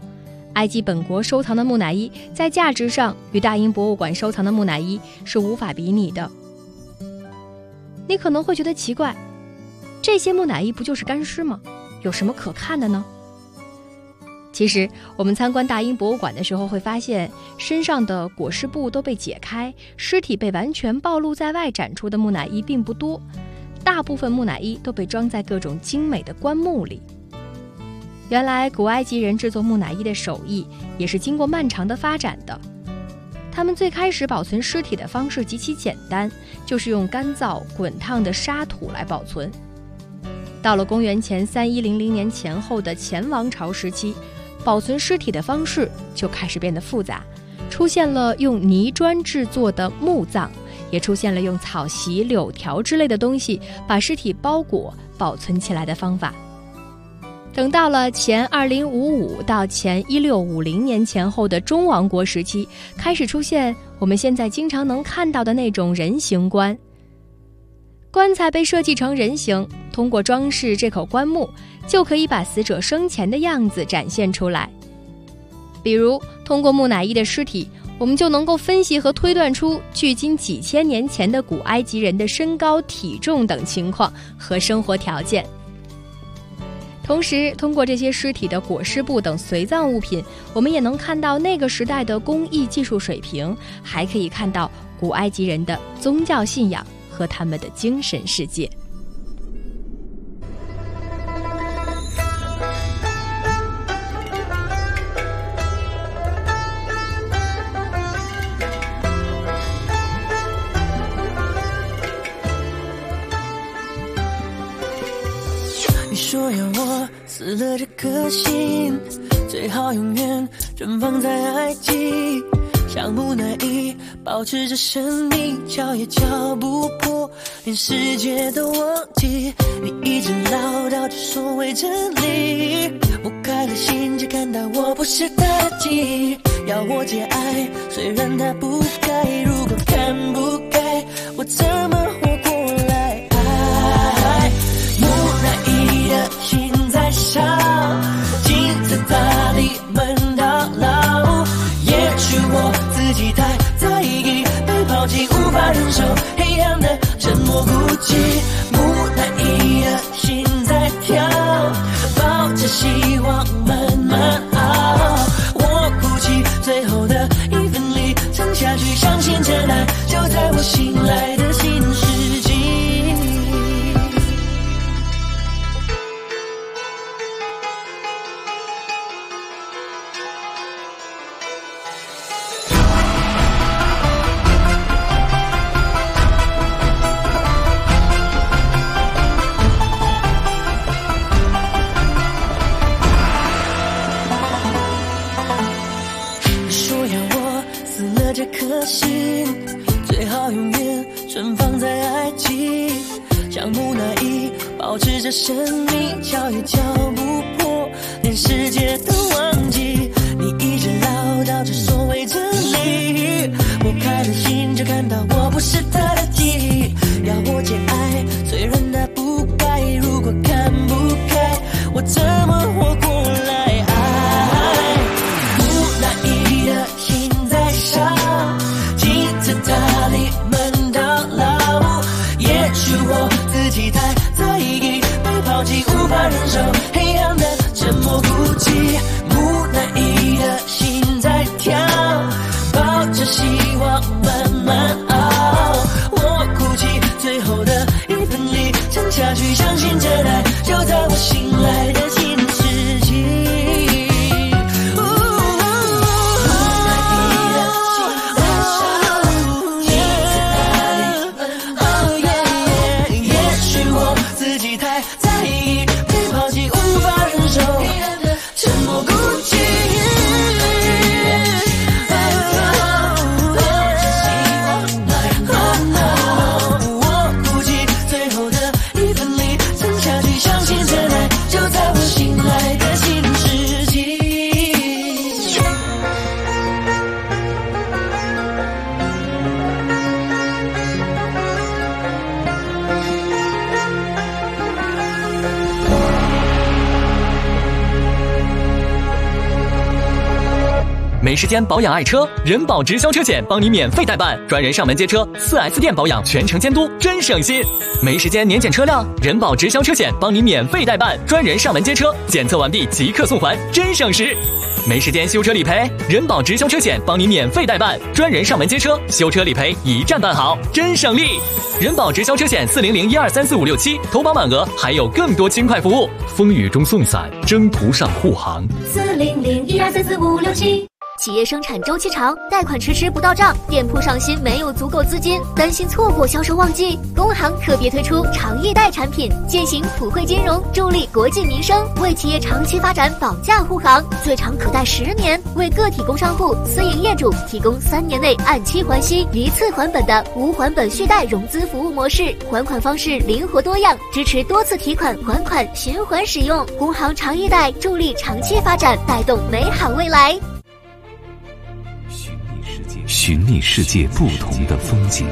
埃及本国收藏的木乃伊在价值上与大英博物馆收藏的木乃伊是无法比拟的。你可能会觉得奇怪，这些木乃伊不就是干尸吗？有什么可看的呢？其实我们参观大英博物馆的时候会发现，身上的裹尸布都被解开，尸体被完全暴露在外展出的木乃伊并不多，大部分木乃伊都被装在各种精美的棺木里。原来古埃及人制作木乃伊的手艺也是经过漫长的发展的。他们最开始保存尸体的方式极其简单，就是用干燥滚烫的沙土来保存。到了公元前3100年前后的前王朝时期，保存尸体的方式就开始变得复杂，出现了用泥砖制作的墓葬，也出现了用草席、柳条之类的东西把尸体包裹保存起来的方法。等到了前2055到前1650年前后的中王国时期，开始出现我们现在经常能看到的那种人形棺。棺材被设计成人形，通过装饰这口棺木，就可以把死者生前的样子展现出来。比如，通过木乃伊的尸体，我们就能够分析和推断出距今几千年前的古埃及人的身高、体重等情况和生活条件。同时，通过这些尸体的裹尸布等随葬物品，我们也能看到那个时代的工艺技术水平，还可以看到古埃及人的宗教信仰和他们的精神世界。 你说要我死了这颗心，最好永远存放在埃及，像木乃伊保持着生命，敲也敲不破，连世界都忘记。你一直唠叨着所谓真理，我开了心才看到我不是他的记忆，要我节哀，虽然他不该，如果看不开，我怎么活过来？木乃伊的心在烧，金字塔里门到老，也许我自己太在意，被抛弃无法忍受黑暗的沉默孤寂。木乃伊的心在跳，抱着希望慢慢熬，我鼓起最后的一份力撑下去，相信真爱就在我醒来的新世纪。这颗心最好永远存放在埃及，像木乃伊保持着生命，敲也敲不破，连世界都忘记。你一直唠叨着所谓真理，我开了心就看到我不是他的记忆，要我节哀，虽然他不该，如果看不开，我怎么活过来？木乃伊的心在烧，塔里门到老，也许我自己太在意，被抛弃无法忍受黑暗的沉默孤寂。木乃没时间保养爱车，人保直销车险帮你免费代办，专人上门接车，4S 店保养全程监督，真省心。没时间年检车辆，人保直销车险帮你免费代办，专人上门接车，检测完毕即刻送还，真省时。没时间修车理赔，人保直销车险帮你免费代办，专人上门接车，修车理赔一站办好，真省力。人保直销车险400123456投保满额还有更多轻快服务，风雨中送伞，征途上护航。 400123456企业生产周期长，贷款迟迟不到账，店铺上新没有足够资金，担心错过销售旺季。工行特别推出长易贷产品，践行普惠金融，助力国计民生，为企业长期发展保驾护航，最长可贷10年，为个体工商户、私营业主提供3年内按期还息、一次还本的无还本续贷融资服务模式，还款方式灵活多样，支持多次提款还款循环使用。工行长易贷助力长期发展，带动美好未来。 寻觅世界不同的风景，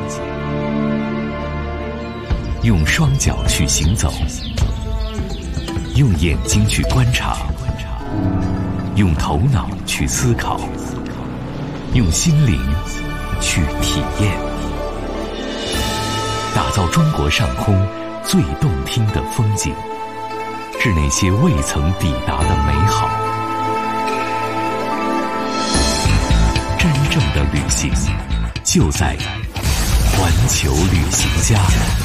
用双脚去行走，用眼睛去观察，用头脑去思考，用心灵去体验，打造中国上空最动听的风景，是那些未曾抵达的美好。真正的旅行就在环球旅行家。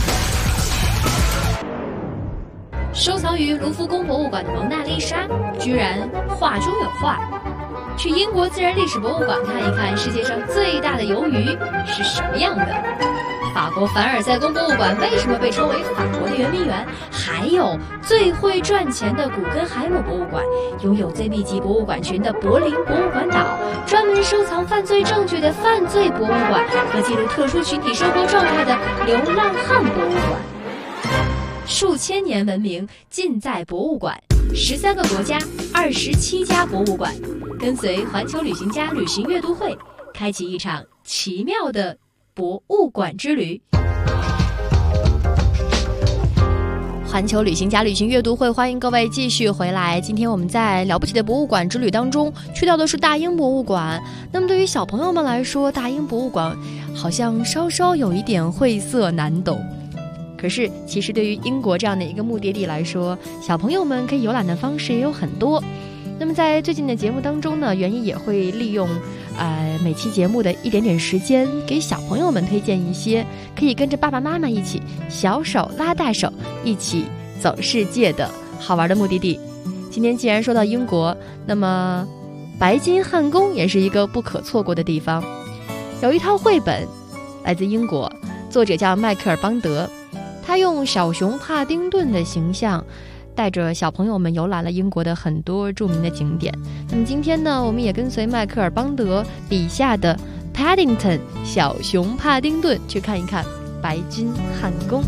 收藏于卢浮宫博物馆的蒙娜丽莎居然画中有画。去英国自然历史博物馆看一看世界上最大的鱿鱼是什么样的。法国凡尔赛宫博物馆为什么被称为法国的圆明园？还有最会赚钱的古根海姆博物馆，拥有最密集博物馆群的柏林博物馆岛，专门收藏犯罪证据的犯罪博物馆和记录特殊群体生活状态的流浪汉博物馆。数千年文明尽在博物馆，13个国家，27家博物馆，跟随环球旅行家旅行阅读会，开启一场奇妙的博物馆之旅。 环球旅行家旅行阅读会，欢迎各位继续回来。今天我们在了不起的博物馆之旅当中去到的是大英博物馆。那么对于小朋友们来说，大英博物馆好像稍稍有一点晦涩难懂。可是其实对于英国这样的一个目的地来说，小朋友们可以游览的方式也有很多。那么在最近的节目当中呢，袁一也会利用每期节目的一点点时间，给小朋友们推荐一些可以跟着爸爸妈妈一起小手拉大手一起走世界的好玩的目的地。今天既然说到英国，那么白金汉宫也是一个不可错过的地方。有一套绘本来自英国，作者叫迈克尔·邦德，他用小熊帕丁顿的形象带着小朋友们游览了英国的很多著名的景点。那么今天呢，我们也跟随迈克尔·邦德笔下的 Paddington 小熊帕丁顿去看一看白金汉宫。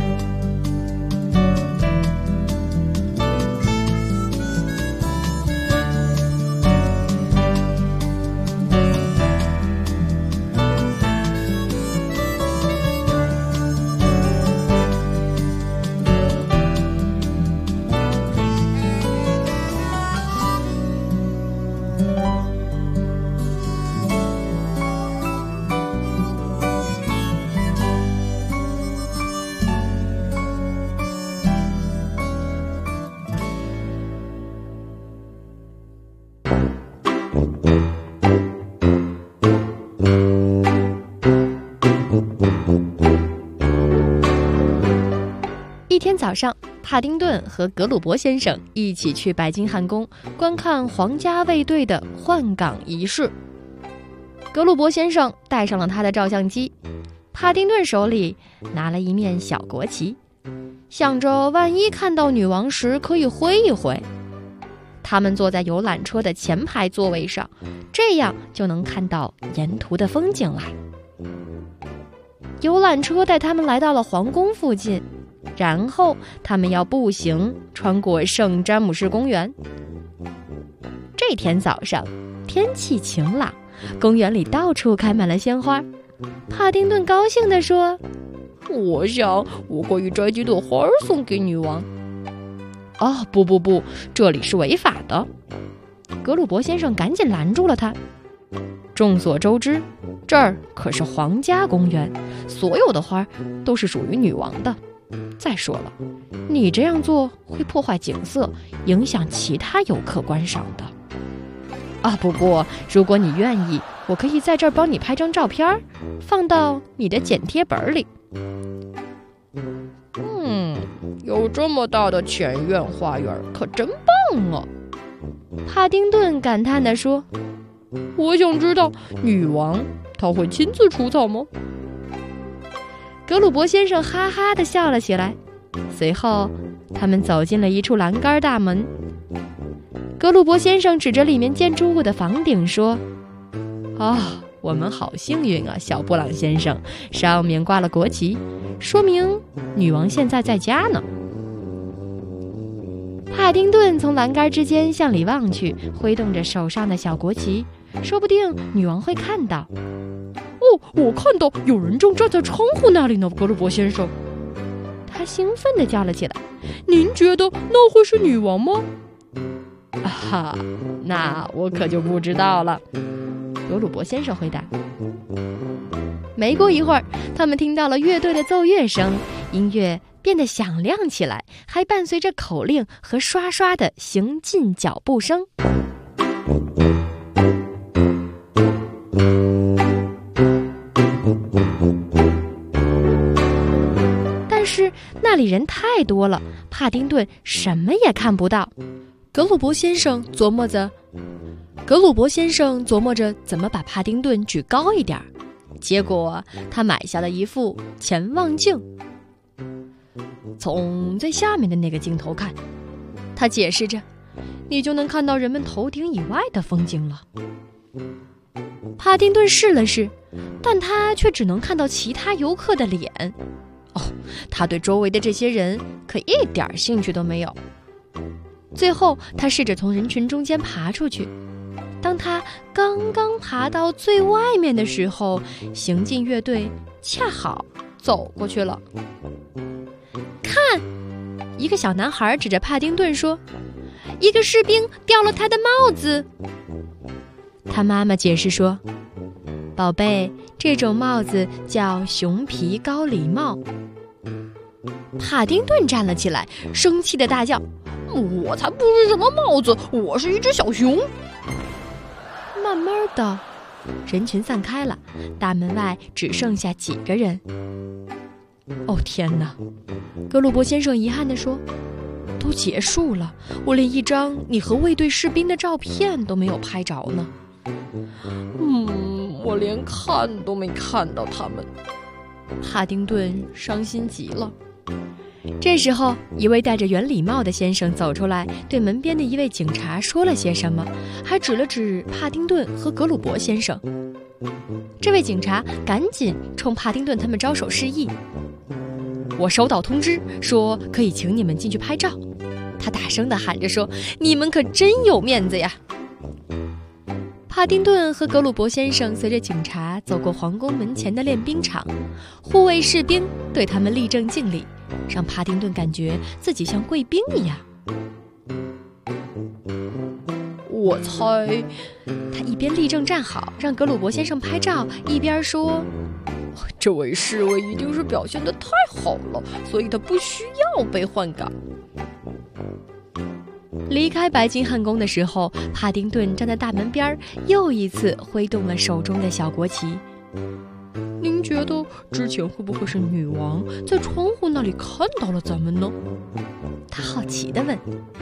一天早上，帕丁顿和格鲁伯先生一起去白金汉宫观看皇家卫队的换岗仪式。格鲁伯先生带上了他的照相机，帕丁顿手里拿了一面小国旗，想着万一看到女王时可以挥一挥。他们坐在游览车的前排座位上，这样就能看到沿途的风景了。游览车带他们来到了皇宫附近，然后他们要步行穿过圣詹姆士公园。这天早上天气晴朗，公园里到处开满了鲜花。帕丁顿高兴地说：“我想我可以摘几朵花送给女王。”哦，不，这里是违法的。格鲁伯先生赶紧拦住了他。 众所周知，这儿可是皇家公园，所有的花都是属于女王的。再说了，你这样做会破坏景色，影响其他游客观赏的。不过如果你愿意，我可以在这儿帮你拍张照片，放到你的剪贴本里。有这么大的前院花园，可真棒啊！帕丁顿感叹地说。我想知道，女王她会亲自除草吗？格鲁伯先生哈哈地笑了起来。随后他们走进了一处栏杆大门。格鲁伯先生指着里面建筑物的房顶说，我们好幸运啊，小布朗先生，上面挂了国旗，说明女王现在在家呢。帕丁顿从栏杆之间向里望去，挥动着手上的小国旗，说不定女王会看到。我看到有人正站在窗户那里呢，格鲁伯先生。他兴奋地叫了起来，您觉得那会是女王吗？那我可就不知道了，格鲁伯先生回答。没过一会儿，他们听到了乐队的奏乐声，音乐变得响亮起来，还伴随着口令和刷刷的行进脚步声。但是那里人太多了，帕丁顿什么也看不到。格鲁伯先生琢磨着怎么把帕丁顿举高一点，结果他买下了一副潜望镜。从最下面的那个镜头看，他解释着，你就能看到人们头顶以外的风景了。帕丁顿试了试，但他却只能看到其他游客的脸。他对周围的这些人可一点兴趣都没有。最后他试着从人群中间爬出去，当他刚刚爬到最外面的时候，行进乐队恰好走过去了。看，一个小男孩指着帕丁顿说，一个士兵掉了他的帽子。他妈妈解释说，宝贝，这种帽子叫熊皮高礼帽。帕丁顿站了起来，生气地大叫，我才不是什么帽子，我是一只小熊。慢慢的，人群散开了，大门外只剩下几个人。天哪，格鲁伯先生遗憾地说，都结束了，我连一张你和卫队士兵的照片都没有拍着呢。我连看都没看到他们。帕丁顿伤心极了。这时候，一位戴着圆礼帽的先生走出来，对门边的一位警察说了些什么，还指了指帕丁顿和格鲁伯先生。这位警察赶紧冲帕丁顿他们招手示意。我收到通知，说可以请你们进去拍照。他大声地喊着说，你们可真有面子呀。帕丁顿和格鲁伯先生随着警察走过皇宫门前的练兵场，护卫士兵对他们立正敬礼，让帕丁顿感觉自己像贵宾一样。我猜，他一边立正站好让格鲁伯先生拍照，一边说，这位侍卫一定是表现得太好了，所以他不需要被换岗。离开白金汉宫的时候，帕丁顿站在大门边，又一次挥动了手中的小国旗。您觉得之前会不会是女王在窗户那里看到了咱们呢？他好奇地问。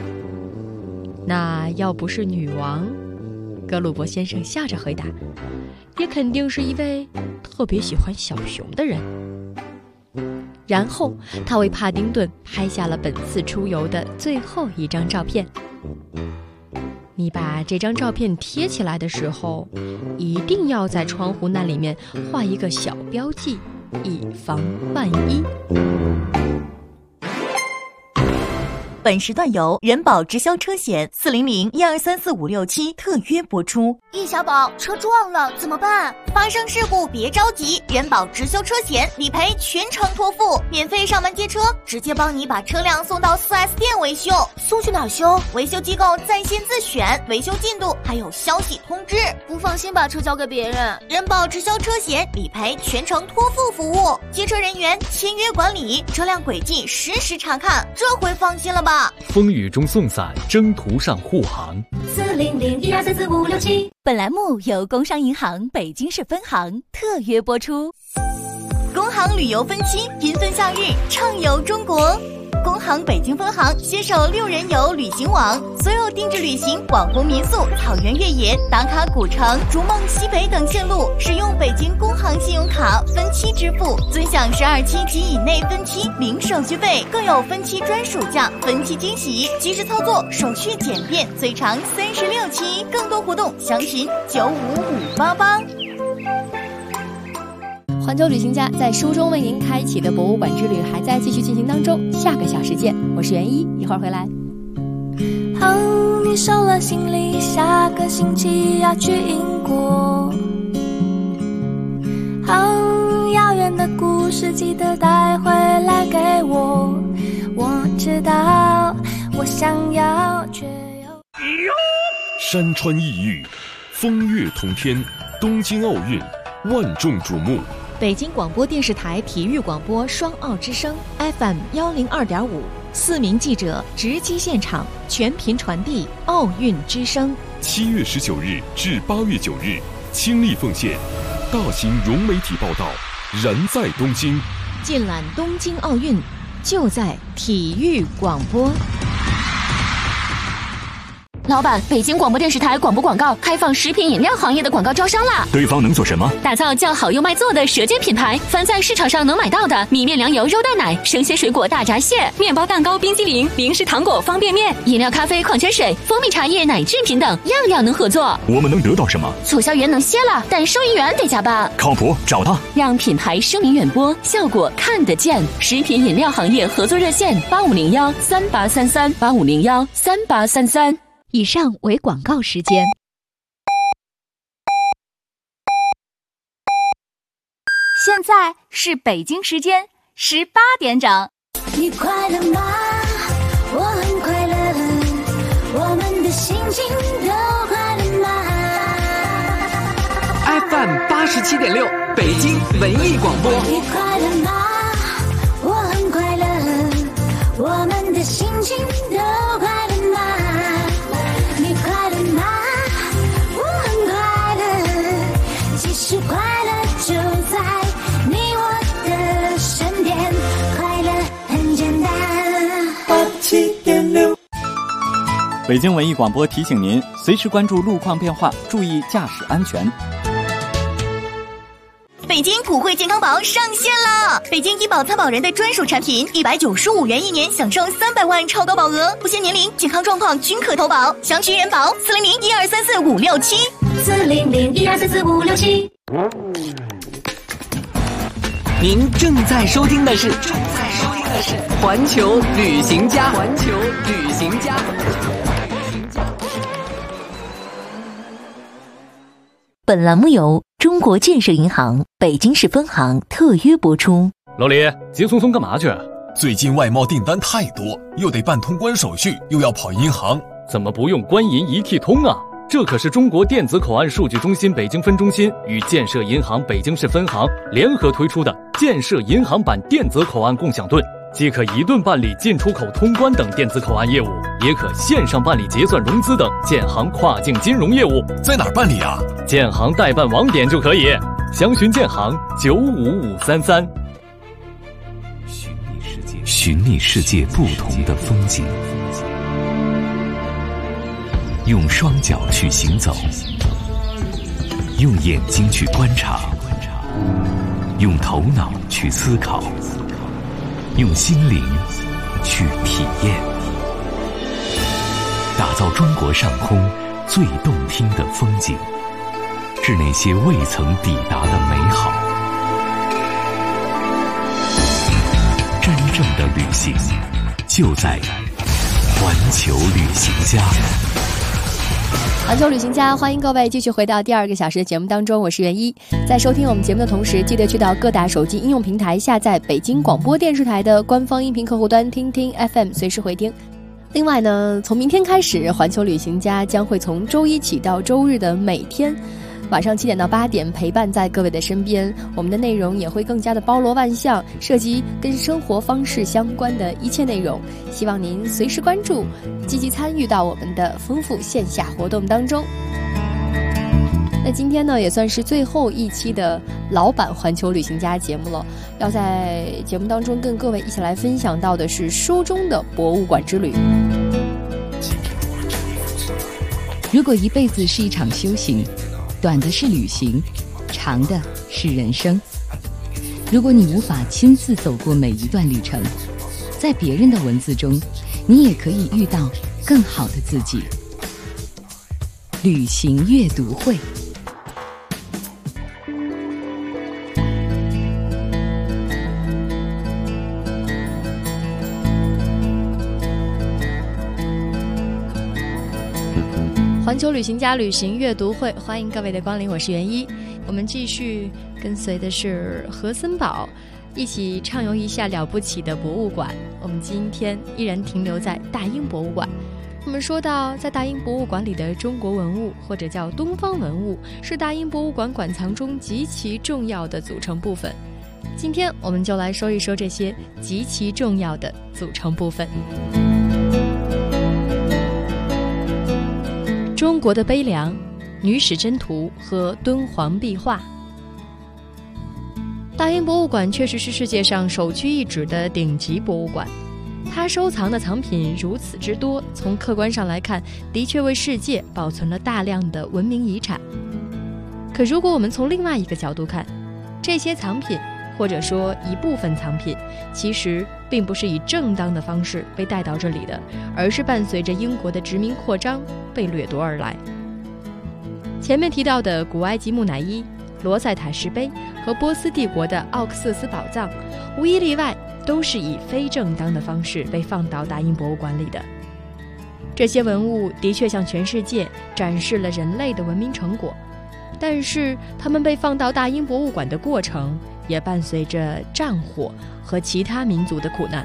那要不是女王，格鲁伯先生笑着回答，也肯定是一位特别喜欢小熊的人。然后他为帕丁顿拍下了本次出游的最后一张照片。你把这张照片贴起来的时候，一定要在窗户那里面画一个小标记，以防万一。 本时段由人保直销车险400-1234567特约播出。 易小宝，车撞了怎么办？ 发生事故别着急，人保直销车险理赔全程托付，免费上门接车，直接帮你把车辆送到 4S 店维修。 送去哪修？ 维修机构在线自选，维修进度还有消息通知。 不放心把车交给别人。 人保直销车险理赔全程托付服务，接车人员签约管理，车辆轨迹实时查看，这回放心了吧？ 风雨中送伞，征途上护航。 400-1234567。 本栏目由工商银行北京市分行特约播出。工行旅游分期缤纷夏日，畅游中国。工行北京分行携手6人游旅行网，所有定制旅行、网红民宿、草原越野、打卡古城、逐梦西北等线路，使用北京工行信用卡分期支付，尊享12期及以内分期零手续费，更有分期专属价、分期惊喜，及时操作，手续简便，最长36期。更多活动详询95588。 环球旅行家在书中为您开启的博物馆之旅还在继续进行当中，下个小时见，我是袁一，一会儿回来。 你收了行李，下个星期要去英国。遥远的故事记得带回来给我，我知道我想要却又山川异域，风月同天，东京奥运万众瞩目。 北京广播电视台体育广播双奥之声 FM 102.5，4名记者直击现场，全频传递奥运之声。 7月19日至8月9日，倾力奉献，大型融媒体报道，燃在东京， 尽览东京奥运，就在体育广播。 老板，北京广播电视台广播广告开放食品饮料行业的广告招商啦！ 对方能做什么？ 打造叫好又卖座的舌尖品牌，凡在市场上能买到的米面粮油肉蛋奶、生鲜水果大闸蟹、面包蛋糕、冰激凌、零食糖果、方便面、饮料咖啡、矿泉水、蜂蜜茶叶、奶制品等，样样能合作。 我们能得到什么？ 促销员能歇了，但收银员得加班。 靠谱，找他， 让品牌声名远播，效果看得见。食品饮料行业合作热线8501-3833，8501-3833。 以上为广告时间。 现在是北京时间18点整。 你快乐吗？我很快乐，我们的心情都快乐吗 ？FM 87.6，北京文艺广播。 你快乐吗？我很快乐，我们的心情都快乐吗？你快乐吗？我很快乐，其实快乐就在你我的身边，快乐很简单。87.6。 北京文艺广播提醒您，随时关注路况变化，注意驾驶安全。 北京普惠健康宝上线了！北京医保参保人的专属产品，195元1年，享受300万超高保额，不限年龄、健康状况均可投保。详询人保400-1234567。 400-1234567。 您正在收听的是环球旅行家。 本栏目由中国建设银行北京市分行特约播出。 老李，急匆匆干嘛去？ 最近外贸订单太多，又得办通关手续，又要跑银行， 怎么不用官银一体通啊？这可是中国电子口岸数据中心北京分中心与建设银行北京市分行联合推出的建设银行版电子口岸共享盾，既可一盾办理进出口通关等电子口岸业务，也可线上办理结算融资等建行跨境金融业务。 在哪儿办理啊？ 建行代办网点就可以，详询建行95533。 寻觅世界不同的风景，用双脚去行走，用眼睛去观察，用头脑去思考，用心灵去体验，打造中国上空最动听的风景，是那些未曾抵达的美好。真正的旅行就在环球旅行家。 环球旅行家，欢迎各位继续回到第2个小时的节目当中，我是袁一。在收听我们节目的同时，记得去到各大手机应用平台下载北京广播电视台的官方音频客户端听听 FM， 随时回听。另外呢，从明天开始，环球旅行家将会从周一起到周日的每天晚上7点到8点陪伴在各位的身边。我们的内容也会更加的包罗万象，涉及跟生活方式相关的一切内容，希望您随时关注，积极参与到我们的丰富线下活动当中。那今天呢，也算是最后一期的老版环球旅行家节目了，要在节目当中跟各位一起来分享到的是书中的博物馆之旅。 如果一辈子是一场修行，短的是旅行，长的是人生。如果你无法亲自走过每一段旅程，在别人的文字中，你也可以遇到更好的自己。旅行阅读会。 环球旅行家旅行阅读会，欢迎各位的光临，我是袁一。我们继续跟随的是何森堡，一起畅游一下了不起的博物馆。我们今天依然停留在大英博物馆。我们说到，在大英博物馆里的中国文物，或者叫东方文物，是大英博物馆馆藏中极其重要的组成部分。今天我们就来说一说这些极其重要的组成部分。中国的碑梁、女史箴图和敦煌壁画。大英博物馆确实是世界上首屈一指的顶级博物馆，它收藏的藏品如此之多，从客观上来看，的确为世界保存了大量的文明遗产。可如果我们从另外一个角度看，这些藏品或者说一部分藏品，其实并不是以正当的方式被带到这里的，而是伴随着英国的殖民扩张被掠夺而来。前面提到的古埃及木乃伊、罗塞塔石碑和波斯帝国的奥克瑟斯宝藏，无一例外都是以非正当的方式被放到大英博物馆里的。这些文物的确向全世界展示了人类的文明成果，但是它们被放到大英博物馆的过程，也伴随着战火和其他民族的苦难。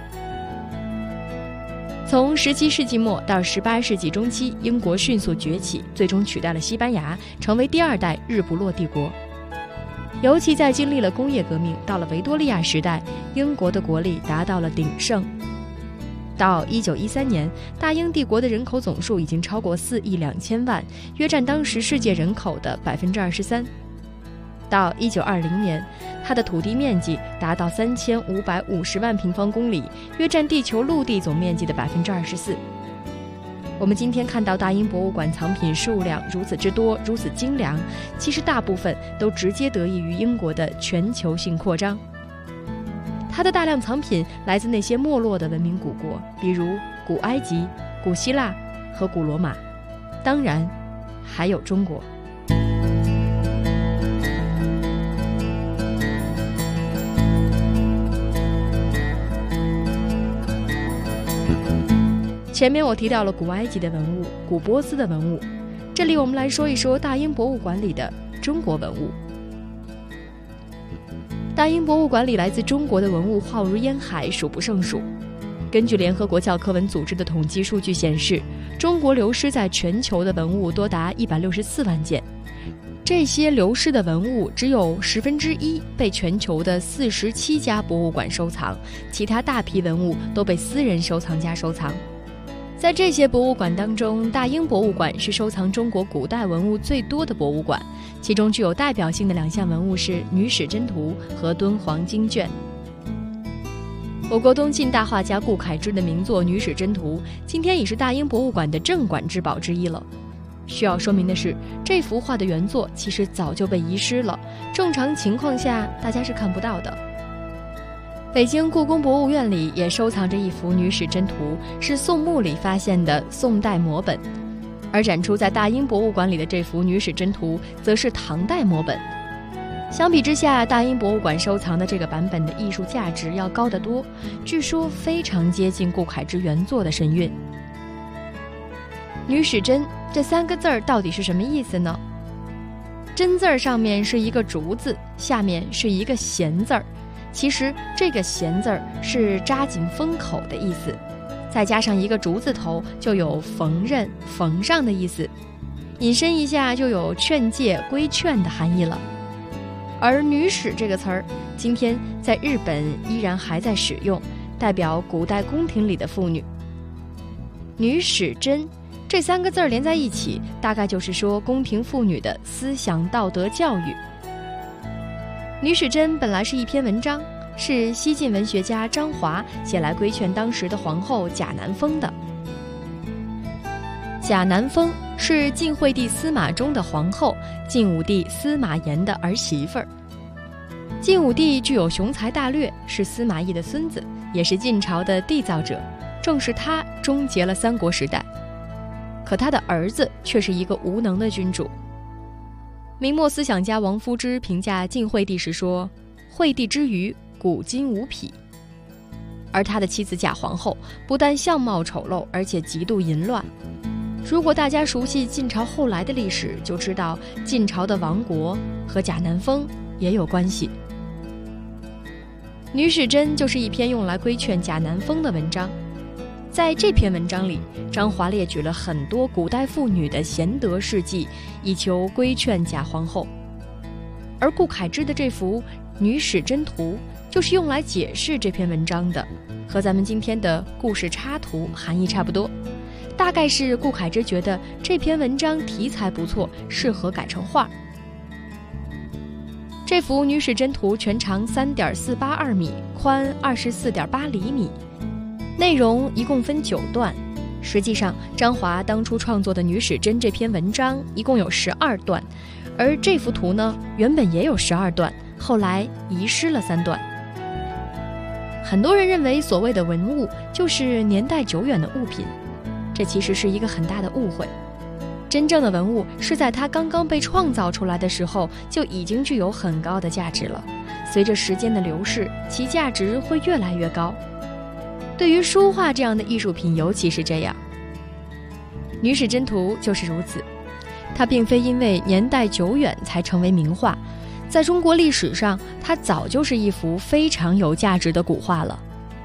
从17世纪末到18世纪中期，英国迅速崛起，最终取代了西班牙，成为第2代日不落帝国。尤其在经历了工业革命，到了维多利亚时代，英国的国力达到了鼎盛。到1913年，大英帝国的人口总数已经超过4亿2千万，约占当时世界人口的23%。到1920年，它的土地面积达到3550万平方公里，约占地球陆地总面积的24%。我们今天看到大英博物馆藏品数量如此之多，如此精良，其实大部分都直接得益于英国的全球性扩张。它的大量藏品来自那些没落的文明古国，比如古埃及、古希腊和古罗马，当然还有中国。前面我提到了古埃及的文物、古波斯的文物，这里我们来说一说大英博物馆里的中国文物。大英博物馆里来自中国的文物浩如烟海，数不胜数。根据联合国教科文组织的统计数据显示，中国流失在全球的文物多达164万件。这些流失的文物只有1/10被全球的47家博物馆收藏，其他大批文物都被私人收藏家收藏。在这些博物馆当中，大英博物馆是收藏中国古代文物最多的博物馆，其中具有代表性的2项文物是女史箴图和敦煌经卷。我国东晋大画家顾恺之的名作《女史箴图》今天已是大英博物馆的镇馆之宝之一了。需要说明的是，这幅画的原作其实早就被遗失了，正常情况下大家是看不到的。北京故宫博物院里也收藏着一幅女史箴图，是宋墓里发现的宋代摹本，而展出在大英博物馆里的这幅女史箴图则是唐代摹本。相比之下，大英博物馆收藏的这个版本的艺术价值要高得多，据说非常接近顾恺之原作的神韵。 女史箴这3个字儿到底是什么意思呢？箴字儿上面是一个竹字，下面是一个弦字儿。其实这个弦字儿是扎紧封口的意思，再加上一个竹字头，就有缝纫、缝上的意思。引申一下，就有劝诫、规劝的含义了。而女史这个词儿，今天在日本依然还在使用，代表古代宫廷里的妇女。女史箴这3个字儿连在一起，大概就是说宫廷妇女的思想道德教育。女史箴本来是一篇文章，是西晋文学家张华写来规劝当时的皇后贾南风的。贾南风是晋惠帝司马衷的皇后，晋武帝司马炎的儿媳妇儿。晋武帝具有雄才大略，是司马懿的孙子，也是晋朝的缔造者，正是他终结了三国时代。可他的儿子却是一个无能的君主。明末思想家王夫之评价晋惠帝时说：“惠帝之余，古今无匹。”而他的妻子贾皇后不但相貌丑陋，而且极度淫乱。如果大家熟悉晋朝后来的历史，就知道晋朝的亡国和贾南风也有关系。女史箴就是一篇用来规劝贾南风的文章。在这篇文章里，张华列举了很多古代妇女的贤德事迹，以求规劝贾皇后。而顾恺之的这幅《女史箴图》就是用来解释这篇文章的，和咱们今天的故事插图含义差不多。大概是顾恺之觉得这篇文章题材不错，适合改成画。这幅《女史箴图》全长3.482米，宽24.8厘米，内容一共分9段。实际上，张华当初创作的《女史箴》这篇文章一共有12段，而这幅图呢，原本也有12段，后来遗失了3段。很多人认为所谓的文物就是年代久远的物品，这其实是一个很大的误会。真正的文物是在它刚刚被创造出来的时候就已经具有很高的价值了，随着时间的流逝，其价值会越来越高。对于书画这样的艺术品尤其是这样。女史箴图就是如此，它并非因为年代久远才成为名画，在中国历史上它早就是一幅非常有价值的古画了。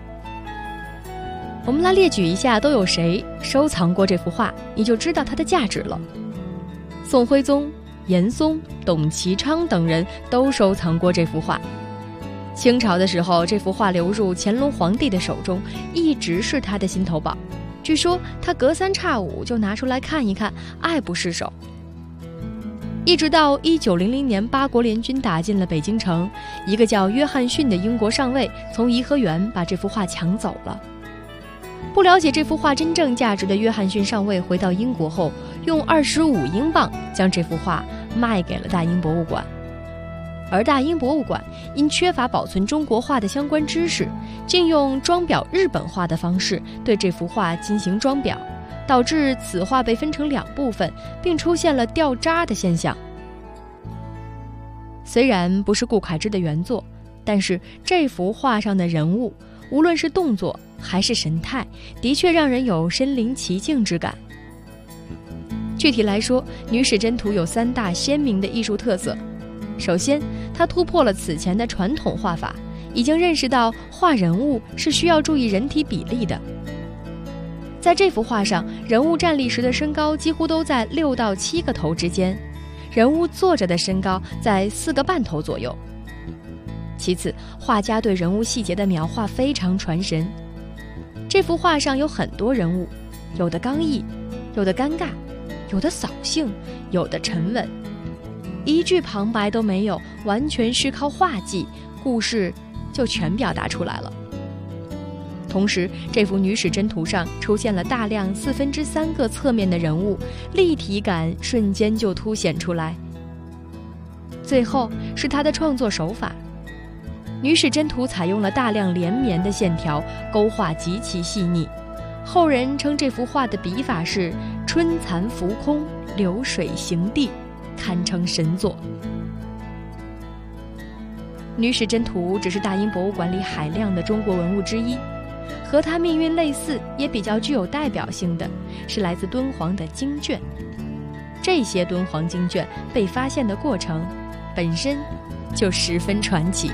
我们来列举一下都有谁收藏过这幅画，你就知道它的价值了。宋徽宗、严嵩、董其昌等人都收藏过这幅画。清朝的时候，这幅画流入乾隆皇帝的手中，一直是他的心头宝。据说他隔三差五就拿出来看一看，爱不释手。一直到1900年八国联军打进了北京城，一个叫约翰逊的英国上尉从颐和园把这幅画抢走了。不了解这幅画真正价值的约翰逊上尉回到英国后，用25英镑将这幅画卖给了大英博物馆。而大英博物馆因缺乏保存中国画的相关知识，竟用装裱日本画的方式对这幅画进行装裱，导致此画被分成2部分，并出现了掉渣的现象。虽然不是顾恺之的原作，但是这幅画上的人物，无论是动作还是神态，的确让人有身临其境之感。具体来说，女史箴图有3大鲜明的艺术特色。首先，它突破了此前的传统画法，已经认识到画人物是需要注意人体比例的。在这幅画上，人物站立时的身高几乎都在6到7个头之间，人物坐着的身高在4个半头左右。其次，画家对人物细节的描画非常传神。这幅画上有很多人物，有的刚毅，有的尴尬，有的扫兴，有的沉稳，一句旁白都没有，完全是靠画技，故事就全表达出来了。同时，这幅女史箴图上出现了大量3/4个侧面的人物，立体感瞬间就凸显出来。最后是它的创作手法。女史箴图采用了大量连绵的线条，勾画极其细腻。后人称这幅画的笔法是春蚕浮空，流水行地，堪称神作。女史箴图只是大英博物馆里海量的中国文物之一， 和他命运类似也比较具有代表性的是来自敦煌的经卷。这些敦煌经卷被发现的过程本身就十分传奇。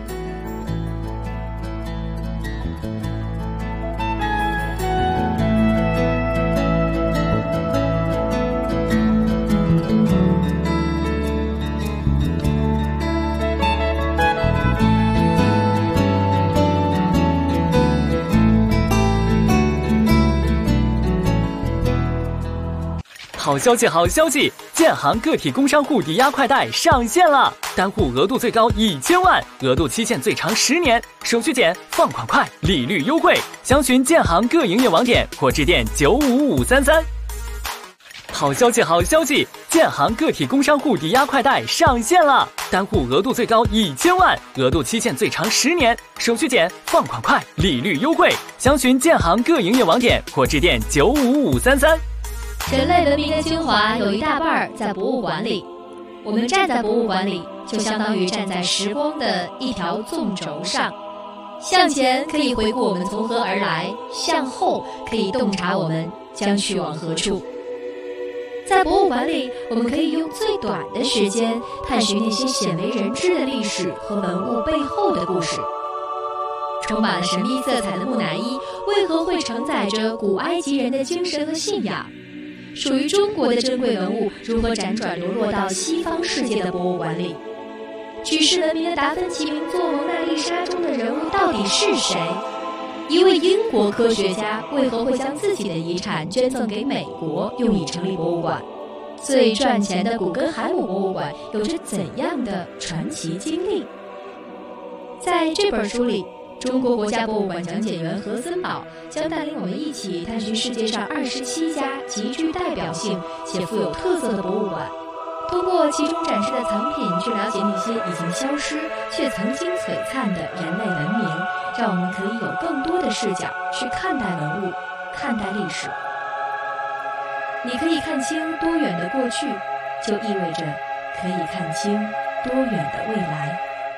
好消息，好消息！建行个体工商户抵押快贷上线了，单户额度最高1000万，额度期限最长10年，手续简，放款快，利率优惠。详询建行各营业网点或致电95533。好消息，好消息！建行个体工商户抵押快贷上线了，单户额度最高1000万，额度期限最长10年，手续简，放款快，利率优惠。详询建行各营业网点或致电95533。 人类文明的精华有一大半在博物馆里，我们站在博物馆里，就相当于站在时光的一条纵轴上。向前可以回顾我们从何而来，向后可以洞察我们将去往何处。在博物馆里，我们可以用最短的时间探寻那些鲜为人知的历史和文物背后的故事。充满了神秘色彩的木乃伊为何会承载着古埃及人的精神和信仰？属于中国的珍贵文物如何辗转流落到西方世界的博物馆里？举世闻名的达芬奇名作《蒙娜丽莎》中的人物到底是谁？一位英国科学家为何会将自己的遗产捐赠给美国，用以成立博物馆？最赚钱的古根海姆博物馆有着怎样的传奇经历？在这本书里，中国国家博物馆讲解员何森宝将带领我们一起探寻世界上27家极具代表性且富有特色的博物馆，通过其中展示的藏品去了解那些已经消失却曾经璀璨的人类文明，让我们可以有更多的视角去看待文物，看待历史。你可以看清多远的过去，就意味着可以看清多远的未来。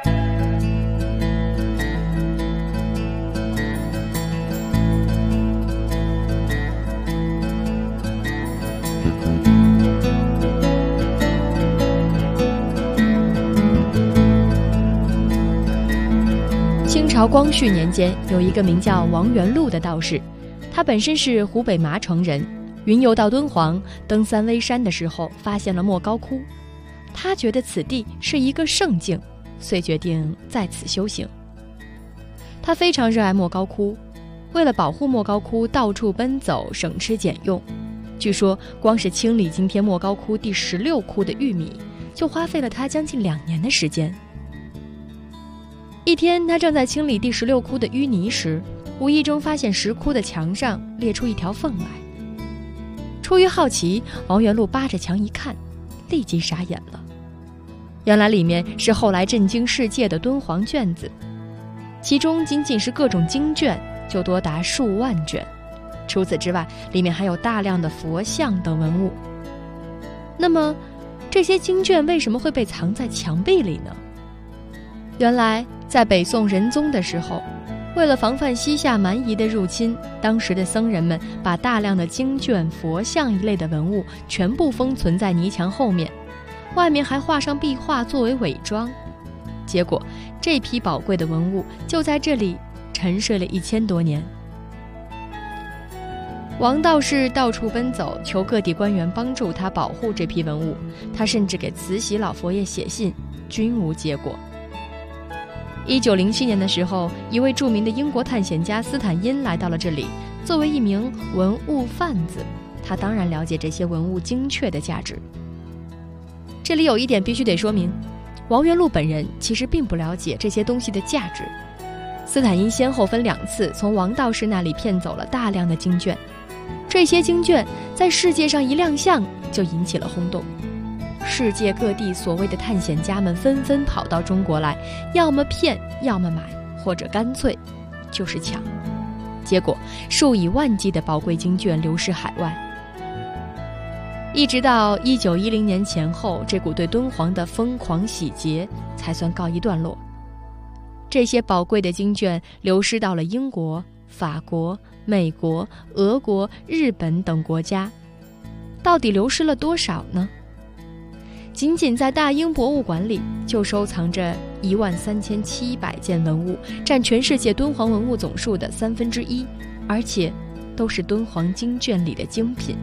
清朝光绪年间，有一个名叫王元禄的道士，他本身是湖北麻城人，云游到敦煌，登三危山的时候发现了莫高窟，他觉得此地是一个圣境，遂决定在此修行。他非常热爱莫高窟，为了保护莫高窟到处奔走，省吃俭用。据说光是清理今天莫高窟第16窟的玉米，就花费了他将近2年的时间。一天，他正在清理第16窟的淤泥时，无意中发现10窟的墙上裂出一条缝来。出于好奇，王元禄扒着墙一看，立即傻眼了。原来里面是后来震惊世界的敦煌卷子，其中仅仅是各种经卷就多达数万卷。除此之外，里面还有大量的佛像等文物。那么，这些经卷为什么会被藏在墙壁里呢？原来，在北宋仁宗的时候，为了防范西夏蛮夷的入侵，当时的僧人们把大量的经卷、佛像一类的文物全部封存在泥墙后面，外面还画上壁画作为伪装。结果，这批宝贵的文物就在这里沉睡了1000多年。王道士到处奔走，求各地官员帮助他保护这批文物，他甚至给慈禧老佛爷写信，均无结果。1907年的时候，一位著名的英国探险家斯坦因来到了这里，作为一名文物贩子，他当然了解这些文物精确的价值。这里有一点必须得说明，王元禄本人其实并不了解这些东西的价值。斯坦因先后分2次从王道士那里骗走了大量的经卷，这些经卷在世界上一亮相就引起了轰动。世界各地所谓的探险家们纷纷跑到中国来，要么骗，要么买，或者干脆就是抢。结果数以万计的宝贵经卷流失海外。一直到1910年前后，这股对敦煌的疯狂洗劫才算告一段落。这些宝贵的经卷流失到了英国、 法国、美国、俄国、日本等国家。到底流失了多少呢？仅仅在大英博物馆里就收藏着13700件文物，占全世界敦煌文物总数的1/3，而且都是敦煌经卷里的精品。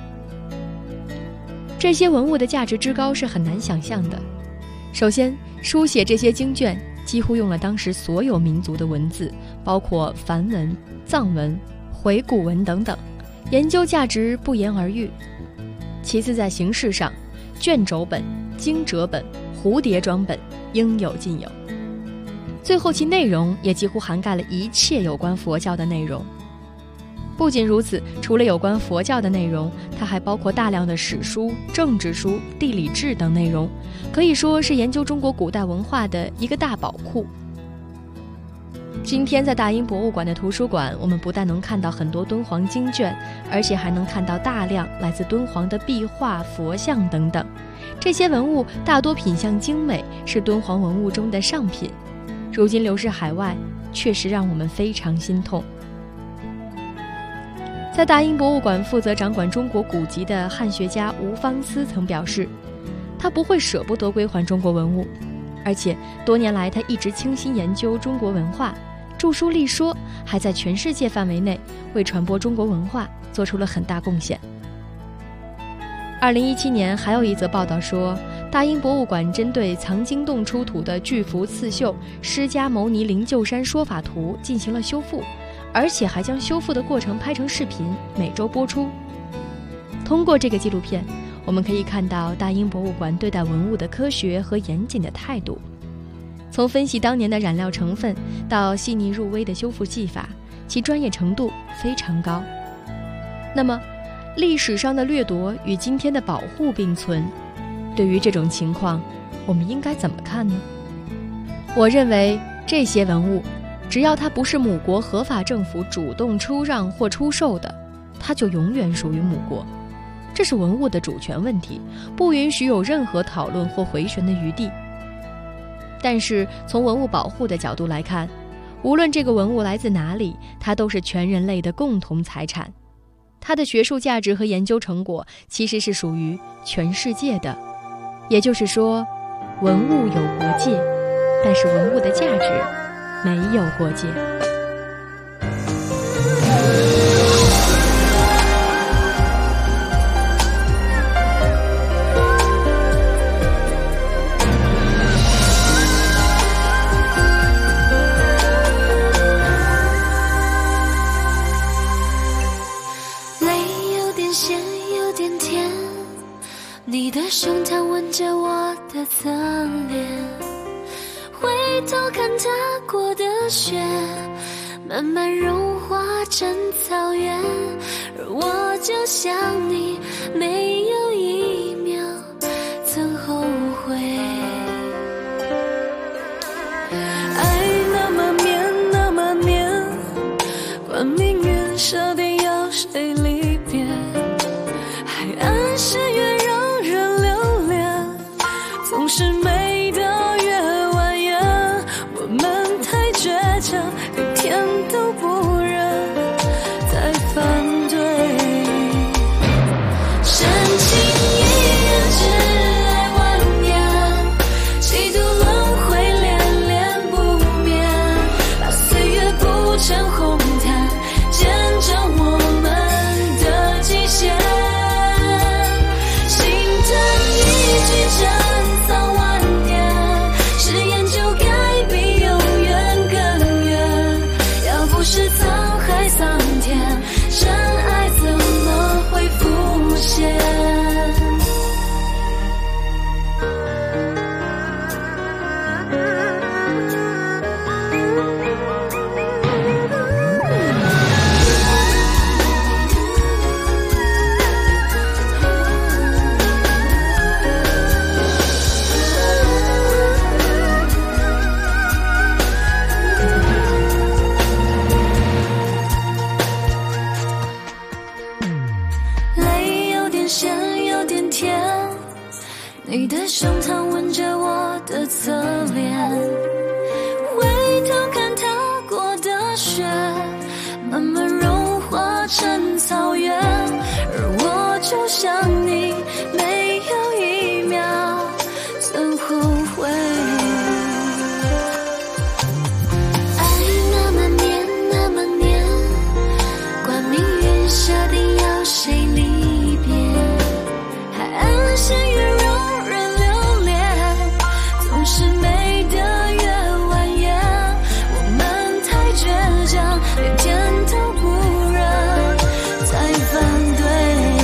这些文物的价值之高是很难想象的。首先，书写这些经卷几乎用了当时所有民族的文字，包括梵文、藏文、回鹘文等等，研究价值不言而喻。其次，在形式上，卷轴本、经折本、蝴蝶装本应有尽有。最后，其内容也几乎涵盖了一切有关佛教的内容。不仅如此，除了有关佛教的内容，它还包括大量的史书、政治书、地理志等内容，可以说是研究中国古代文化的一个大宝库。今天在大英博物馆的图书馆，我们不但能看到很多敦煌经卷，而且还能看到大量来自敦煌的壁画、佛像等等。这些文物大多品相精美，是敦煌文物中的上品。如今流失海外，确实让我们非常心痛。在大英博物馆负责掌管中国古籍的汉学家吴方思曾表示，他不会舍不得归还中国文物，而且多年来他一直倾心研究中国文化，著书立说，还在全世界范围内为传播中国文化做出了很大贡献。2017年还有一则报道说，大英博物馆针对藏经洞出土的巨幅刺绣释迦牟尼灵鹫山说法图进行了修复，而且还将修复的过程拍成视频，每周播出。通过这个纪录片，我们可以看到大英博物馆对待文物的科学和严谨的态度。从分析当年的染料成分到细腻入微的修复技法，其专业程度非常高。那么，历史上的掠夺与今天的保护并存，对于这种情况，我们应该怎么看呢？我认为这些文物，只要它不是母国合法政府主动出让或出售的，它就永远属于母国。这是文物的主权问题，不允许有任何讨论或回旋的余地。但是从文物保护的角度来看，无论这个文物来自哪里，它都是全人类的共同财产。它的学术价值和研究成果其实是属于全世界的。也就是说，文物有国界，但是文物的价值没有国界。 你的胸膛吻着我的侧脸，回头看踏过的雪，慢慢融化成草原，而我就像你，没有一秒曾后悔。爱那么绵那么绵，管命运设定要谁离别，海岸线越让人留恋，总是美得越蜿蜒。我们太倔强，连天都不忍再反对。深情一人，挚爱万年，几度轮回恋恋不眠，把岁月铺成红毯，见证我们的极限。心疼一句珍藏万年，誓言就该比永远更远。要不是沧海桑田，真爱怎么会浮现？泪有点咸，有点甜，你的胸膛吻着我的侧脸，回头看踏过的雪， 成草原，而我就像你，没有一秒曾后悔。爱那么黏那么黏，管命运设定要谁离别，海岸的线越让人留恋，总是美得越蜿蜒。我们太倔强，连天都不让，才反对。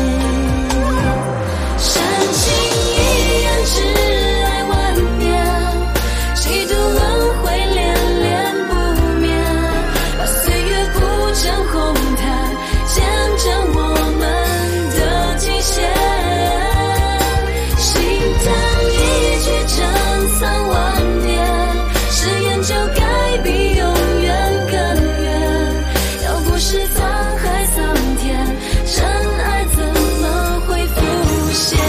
深情一眼，挚爱万年，几度轮回恋恋不眠，把岁月铺成红毯，见证我们的极限。心疼一句珍藏万年，誓言就该比永远更远。要不是沧海桑田，真爱怎么会浮现？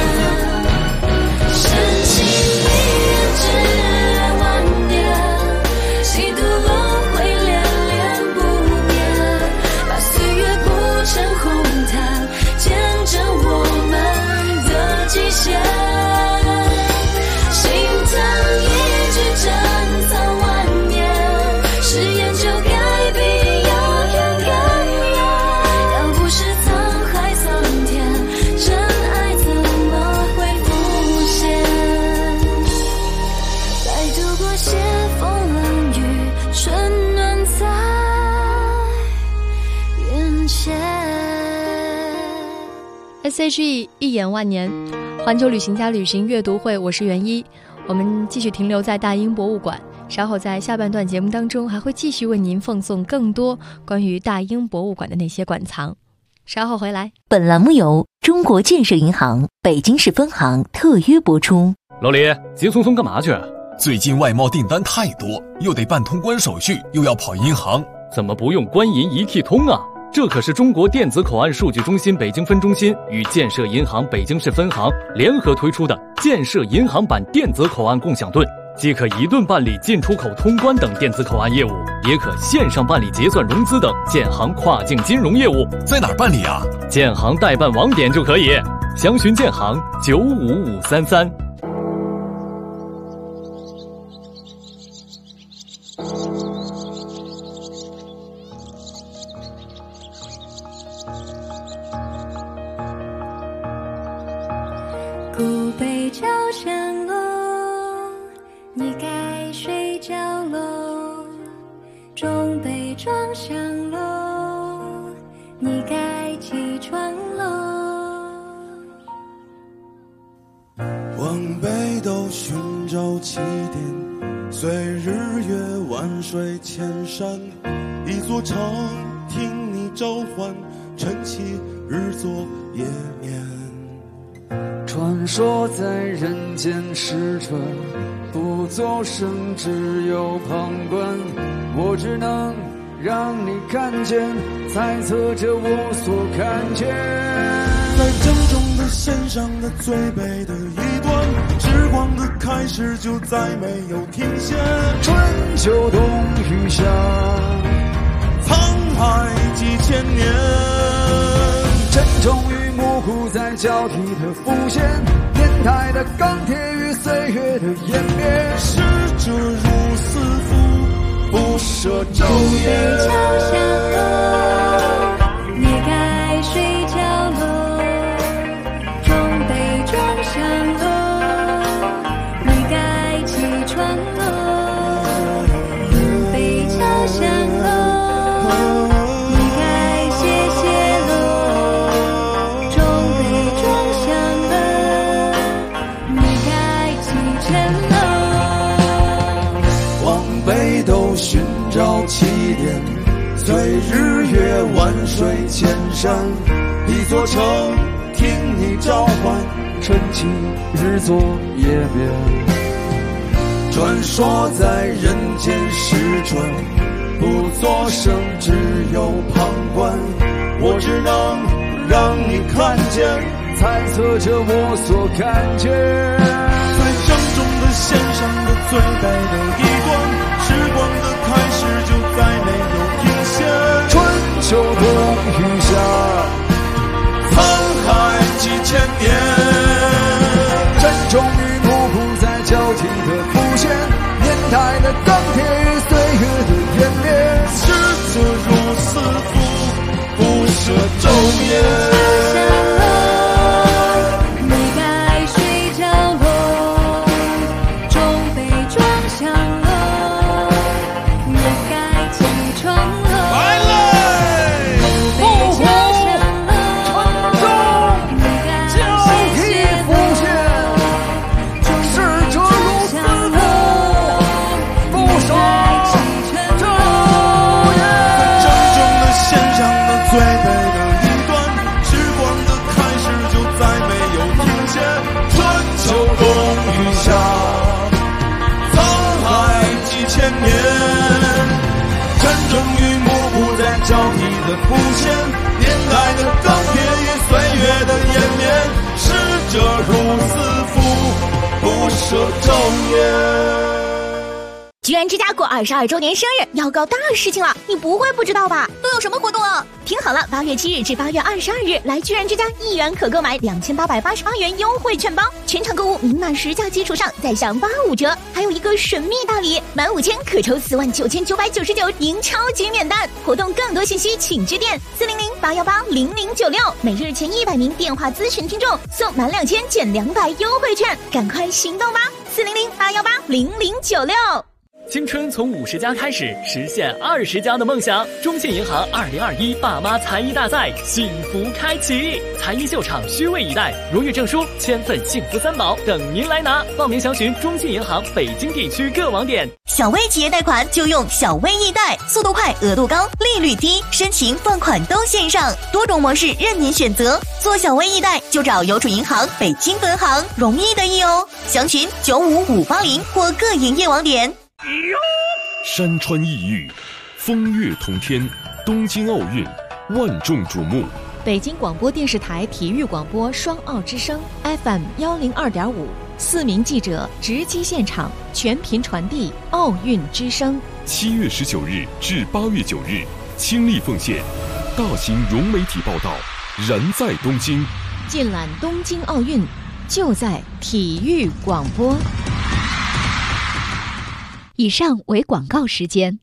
深情一眼，挚爱万年，几度轮回恋恋不眠，把岁月铺成红毯，见证我们的极限。心疼一句珍藏万年，誓言就该比遥远更远。要不是沧海桑田，真爱怎么会浮现？再度过些风冷雨，春暖在眼前。 SHE 一眼万年，环球旅行家旅行阅读会，我是袁一。我们继续停留在大英博物馆，稍后在下半段节目当中还会继续为您奉送更多关于大英博物馆的那些馆藏。稍后回来。 本栏目由中国建设银行北京市分行特约播出。 老李，急匆匆干嘛去？ 最近外贸订单太多，又得办通关手续，又要跑银行， 怎么不用官银一体通啊？这可是中国电子口岸数据中心北京分中心与建设银行北京市分行联合推出的建设银行版电子口岸共享盾，既可一盾办理进出口通关等电子口岸业务，也可线上办理结算融资等建行跨境金融业务。 在哪儿办理啊？ 建行代办网点就可以，详询建行95533。 古北角上楼，你该睡觉喽。中北庄上楼，你该起床喽。 往北斗寻找起点，随日月万水千山，一座城听你召唤，晨起日作夜眠。 传说在人间逝者，不作声，只有旁观。我只能让你看见，猜测着我所看见。 在正中的线上的最北的一端，时光的开始就再没有停歇。 春秋冬雨夏， 沧海几千年。 真终于模糊在交替的浮现，年代的钢铁与岁月的湮灭。 逝者如斯夫，不舍昼夜。 桥上楼，你该睡觉喽。中北庄上楼，你该起床喽。古北桥上楼，你该歇歇喽。中北庄上楼，你该启程喽。 往北斗寻找起点，随日月万水千山，一座城听你召唤， 晨起日作夜眠。 传说在人间逝者，不作声，只有旁观。我只能让你看见， 猜测着我所看见。 在正中的线上的最北的一端，时光的开始就再没有停歇。 春秋冬雨代的钢铁与岁月的湮灭， 逝者如斯夫，不舍昼夜。交替的浮现，年代的钢铁与岁月的湮灭，逝者如斯夫，不舍昼夜。 居然之家过22周年生日，要搞大事情了，你不会不知道吧？都有什么活动啊？听好了，8月7日至8月22日，来居然之家1元可购买2888元优惠券包，全场购物明码实价基础上再享85折，还有一个神秘大礼，满5000可抽49999赢超级免单。活动更多信息请致电400-818-0096，每日前100名电话咨询听众送满2000减200优惠券，赶快行动吧！400-818-0096。 青春从50+开始，实现20+的梦想。中信银行2021爸妈才艺大赛幸福开启，才艺秀场虚位以待，荣誉证书、千份幸福3宝等您来拿。报名详询中信银行北京地区各网点。 小微企业贷款就用小微易贷，速度快，额度高，利率低，申请放款都线上，多种模式任您选择。做小微易贷就找邮储银行北京分行，容易的易哦。详询95580或各营业网点。 山川异域，风月同天，东京奥运万众瞩目。 北京广播电视台体育广播双奥之声 FM 102.5，四名记者直击现场，全频传递奥运之声。 7月19日至8月9日，倾力奉献，大型融媒体报道，人在东京， 尽览东京奥运，就在体育广播。 以上为广告时间。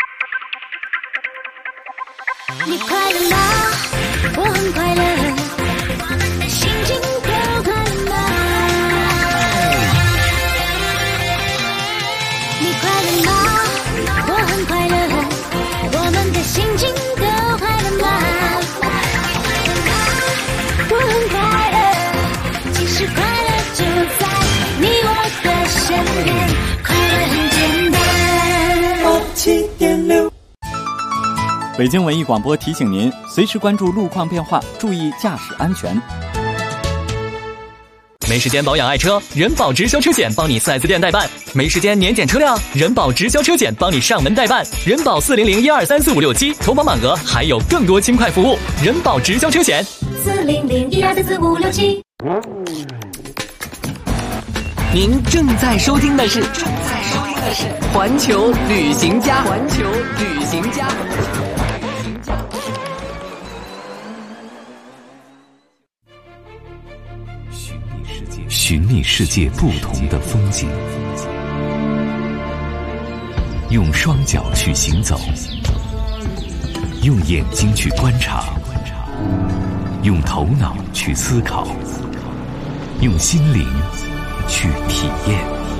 你快乐吗？我很快乐，心情都快乐吗？你快乐吗？我很快乐，我们的心情都快乐吗？我很快乐，其实快乐就在你我的身边，快乐很简单。7.6 北京文艺广播提醒您，随时关注路况变化，注意驾驶安全。 没时间保养爱车，人保直销车险帮你4S店代办；没时间年检车辆，人保直销车险帮你上门代办。人保400-1234567，投保满额还有更多轻快服务。人保直销车险 400-1234567。 您正在收听的是环球旅行家。 寻觅世界不同的风景，用双脚去行走，用眼睛去观察，用头脑去思考，用心灵去体验，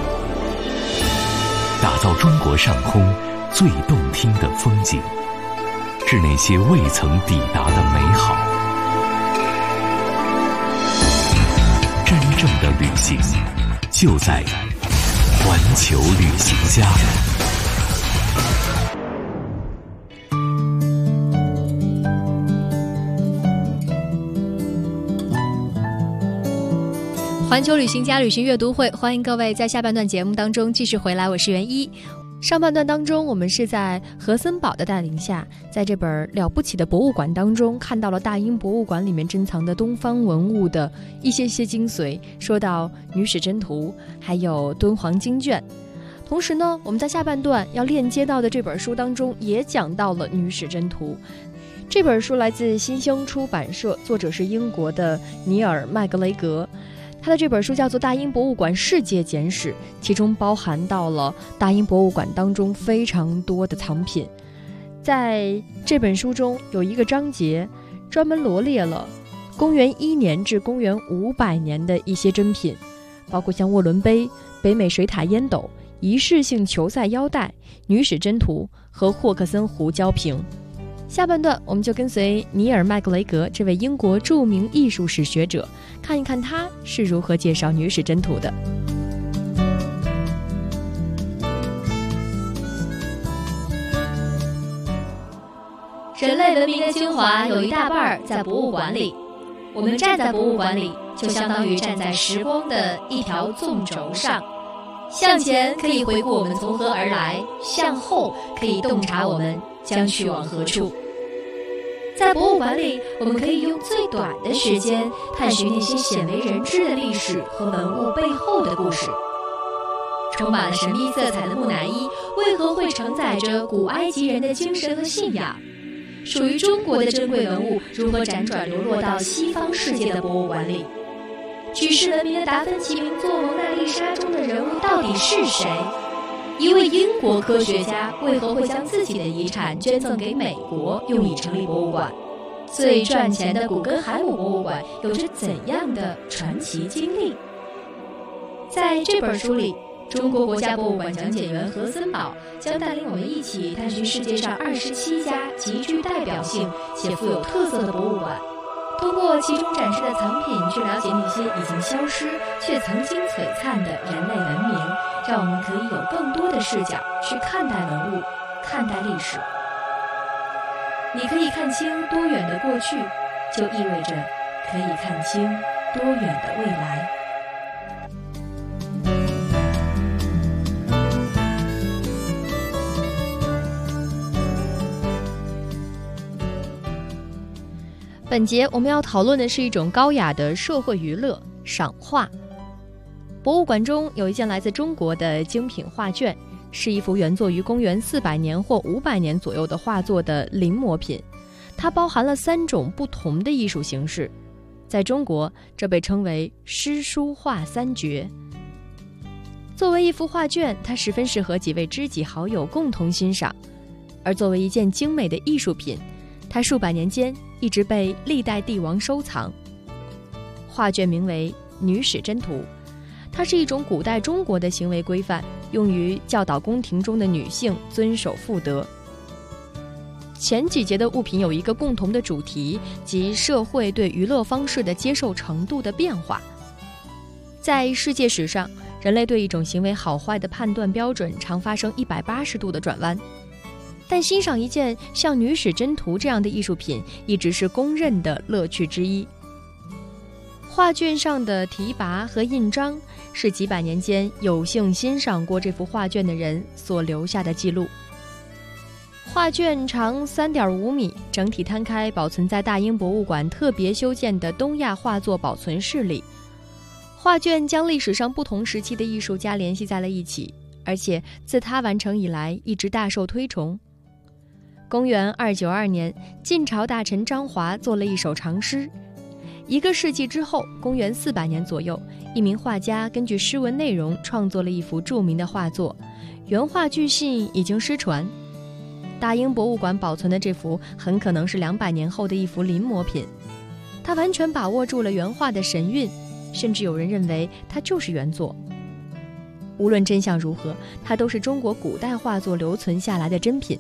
打造中国上空最动听的风景，致那些未曾抵达的美好。真正的旅行就在环球旅行家。 环球旅行家旅行阅读会，欢迎各位在下半段节目当中继续回来，我是袁一。上半段当中，我们是在何森堡的带领下，在这本了不起的博物馆当中，看到了大英博物馆里面珍藏的东方文物的一些精髓，说到女史箴图，还有敦煌经卷。同时呢，我们在下半段要链接到的这本书当中，也讲到了女史箴图。这本书来自新星出版社，作者是英国的尼尔·麦格雷格。 他的这本书叫做《大英博物馆世界简史》，其中包含到了大英博物馆当中非常多的藏品。在这本书中有一个章节专门罗列了公元1年至公元500年的一些珍品，包括像沃伦杯、北美水獭烟斗、仪式性球赛腰带、女史箴图和霍克森胡胶瓶。下半段我们就跟随尼尔·麦格雷格这位英国著名艺术史学者，看一看他是如何介绍女史箴图的。 人类文明的精华有一大半在博物馆里，我们站在博物馆里，就相当于站在时光的一条纵轴上。向前可以回顾我们从何而来，向后可以洞察我们将去往何处。在博物馆里，我们可以用最短的时间探寻那些鲜为人知的历史和文物背后的故事。充满了神秘色彩的木乃伊为何会承载着古埃及人的精神和信仰？属于中国的珍贵文物如何辗转流落到西方世界的博物馆里？举世闻名的达芬奇名作《蒙娜丽莎》中的人物到底是谁？一位英国科学家为何会将自己的遗产捐赠给美国，用以成立博物馆？最赚钱的古根海姆博物馆有着怎样的传奇经历？在这本书里，中国国家博物馆讲解员何森宝将带领我们一起探寻世界上27家极具代表性且富有特色的博物馆，通过其中展示的藏品去了解那些已经消失却曾经璀璨的人类文明，让我们可以有更多的视角去看待文物，看待历史。你可以看清多远的过去，就意味着可以看清多远的未来。 本节我们要讨论的是一种高雅的社会娱乐——赏画。博物馆中有一件来自中国的精品画卷，是一幅原作于公元400年或500年左右的画作的临摹品，它包含了3种不同的艺术形式。在中国，这被称为诗书画3绝。作为一幅画卷，它十分适合几位知己好友共同欣赏；而作为一件精美的艺术品，它数百年间一直被历代帝王收藏。画卷名为《女史箴图》，它是一种古代中国的行为规范，用于教导宫廷中的女性遵守妇德。前几节的物品有一个共同的主题，即社会对娱乐方式的接受程度的变化。在世界史上，人类对一种行为好坏的判断标准常发生180度的转弯，但欣赏一件像《女史箴图》这样的艺术品一直是公认的乐趣之一。画卷上的题跋和印章是几百年间有幸欣赏过这幅画卷的人所留下的记录。画卷长3.5米，整体摊开保存在大英博物馆特别修建的东亚画作保存室里。画卷将历史上不同时期的艺术家联系在了一起，而且自它完成以来一直大受推崇。公元292年，晋朝大臣张华做了一首长诗。1个世纪之后，公元400年左右，一名画家根据诗文内容创作了一幅著名的画作，原画据信已经失传。大英博物馆保存的这幅很可能是200年后的一幅临摹品，它完全把握住了原画的神韵，甚至有人认为它就是原作。无论真相如何，它都是中国古代画作留存下来的珍品。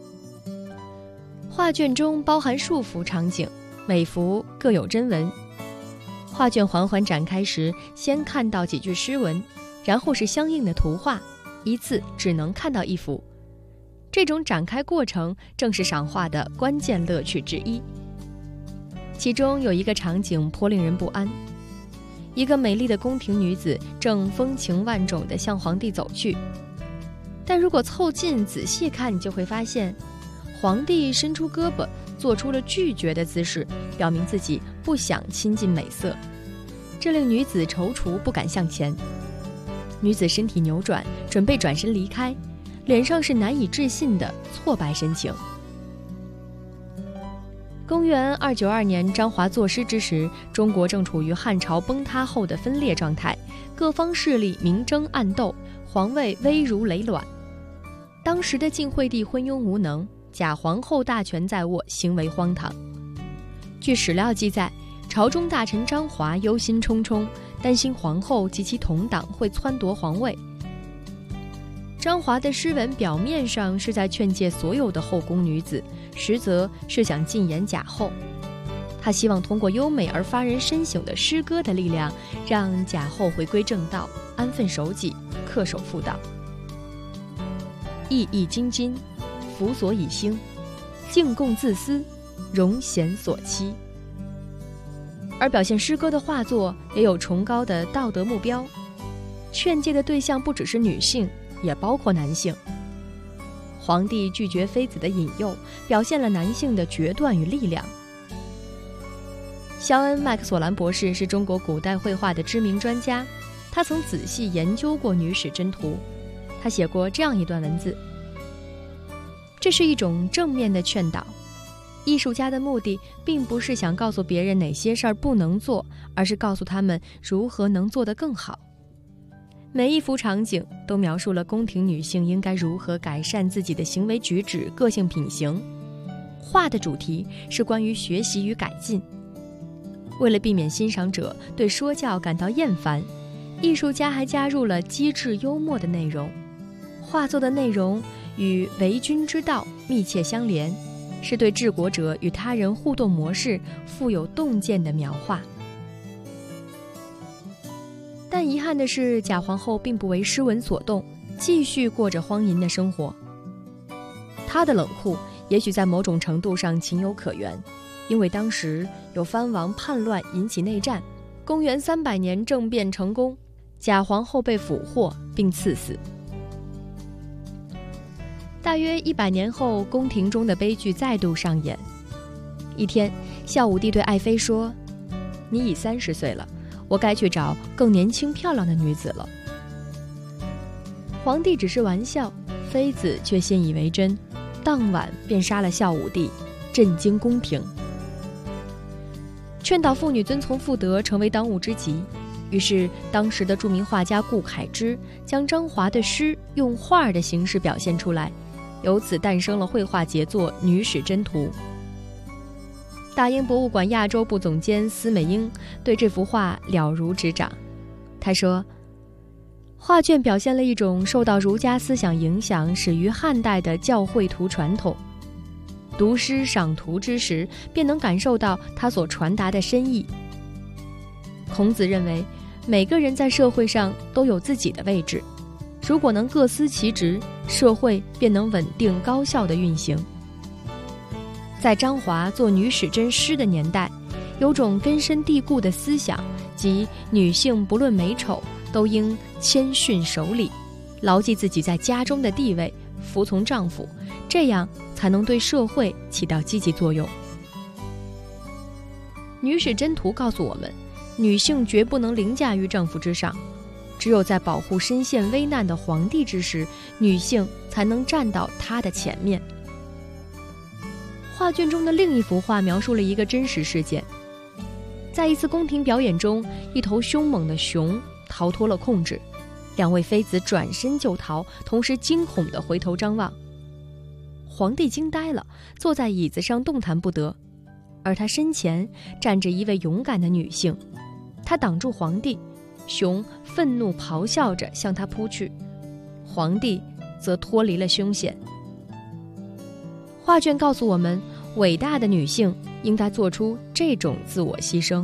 画卷中包含数幅场景，每幅各有真文。画卷缓缓展开时，先看到几句诗文，然后是相应的图画，一次只能看到1幅。这种展开过程正是赏画的关键乐趣之一。其中有一个场景颇令人不安，一个美丽的宫廷女子正风情万种地向皇帝走去，但如果凑近仔细看，你就会发现皇帝伸出胳膊做出了拒绝的姿势，表明自己不想亲近美色，这令女子踌躇不敢向前。女子身体扭转，准备转身离开，脸上是难以置信的挫败神情。 公元292年，张华作诗之时，中国正处于汉朝崩塌后的分裂状态，各方势力明争暗斗，皇位危如累卵。当时的晋惠帝昏庸无能，假皇后大权在握，行为荒唐。据史料记载，朝中大臣张华忧心忡忡，担心皇后及其同党会篡夺皇位。张华的诗文表面上是在劝诫所有的后宫女子，实则是想禁言假后。他希望通过优美而发人深省的诗歌的力量，让假后回归正道，安分守己，恪守妇道。意意津津，辅佐以兴，敬贡自私，容贤所期。而表现诗歌的画作也有崇高的道德目标，劝诫的对象不只是女性，也包括男性。皇帝拒绝妃子的引诱，表现了男性的决断与力量。肖恩·麦克索兰博士是中国古代绘画的知名专家，他曾仔细研究过《女史箴图》，他写过这样一段文字：这是一种正面的劝导，艺术家的目的并不是想告诉别人哪些事儿不能做，而是告诉他们如何能做得更好。每一幅场景都描述了宫廷女性应该如何改善自己的行为举止、个性品行。画的主题是关于学习与改进。为了避免欣赏者对说教感到厌烦，艺术家还加入了机智幽默的内容。画作的内容与为君之道密切相连，是对治国者与他人互动模式富有洞见的描画。但遗憾的是，假皇后并不为诗文所动，继续过着荒淫的生活。她的冷酷也许在某种程度上情有可原，因为当时有藩王叛乱引起内战，公元300年政变成功，假皇后被俘获并赐死。大约100年后，宫廷中的悲剧再度上演。一天，孝武帝对爱妃说：“你已30岁了，我该去找更年轻漂亮的女子了。”皇帝只是玩笑，妃子却信以为真，当晚便杀了孝武帝，震惊宫廷。劝导妇女遵从妇德成为当务之急，于是当时的著名画家顾恺之将张华的诗用画的形式表现出来，由此诞生了绘画杰作《女史箴图》。大英博物馆亚洲部总监司美英对这幅画了如指掌。他说，画卷表现了一种受到儒家思想影响始于汉代的教绘图传统，读诗赏图之时便能感受到它所传达的深意。孔子认为每个人在社会上都有自己的位置，如果能各司其职，社会便能稳定高效地运行。在张华做女史箴诗的年代，有种根深蒂固的思想，即女性不论美丑都应谦逊守礼，牢记自己在家中的地位，服从丈夫，这样才能对社会起到积极作用。女史箴图告诉我们，女性绝不能凌驾于丈夫之上，只有在保护身陷危难的皇帝之时，女性才能站到他的前面。画卷中的另一幅画描述了一个真实事件，在一次宫廷表演中，一头凶猛的熊逃脱了控制，两位妃子转身就逃，同时惊恐地回头张望。皇帝惊呆了，坐在椅子上动弹不得，而他身前站着一位勇敢的女性，她挡住皇帝，熊愤怒咆哮着向他扑去，皇帝则脱离了凶险。画卷告诉我们，伟大的女性应该做出这种自我牺牲。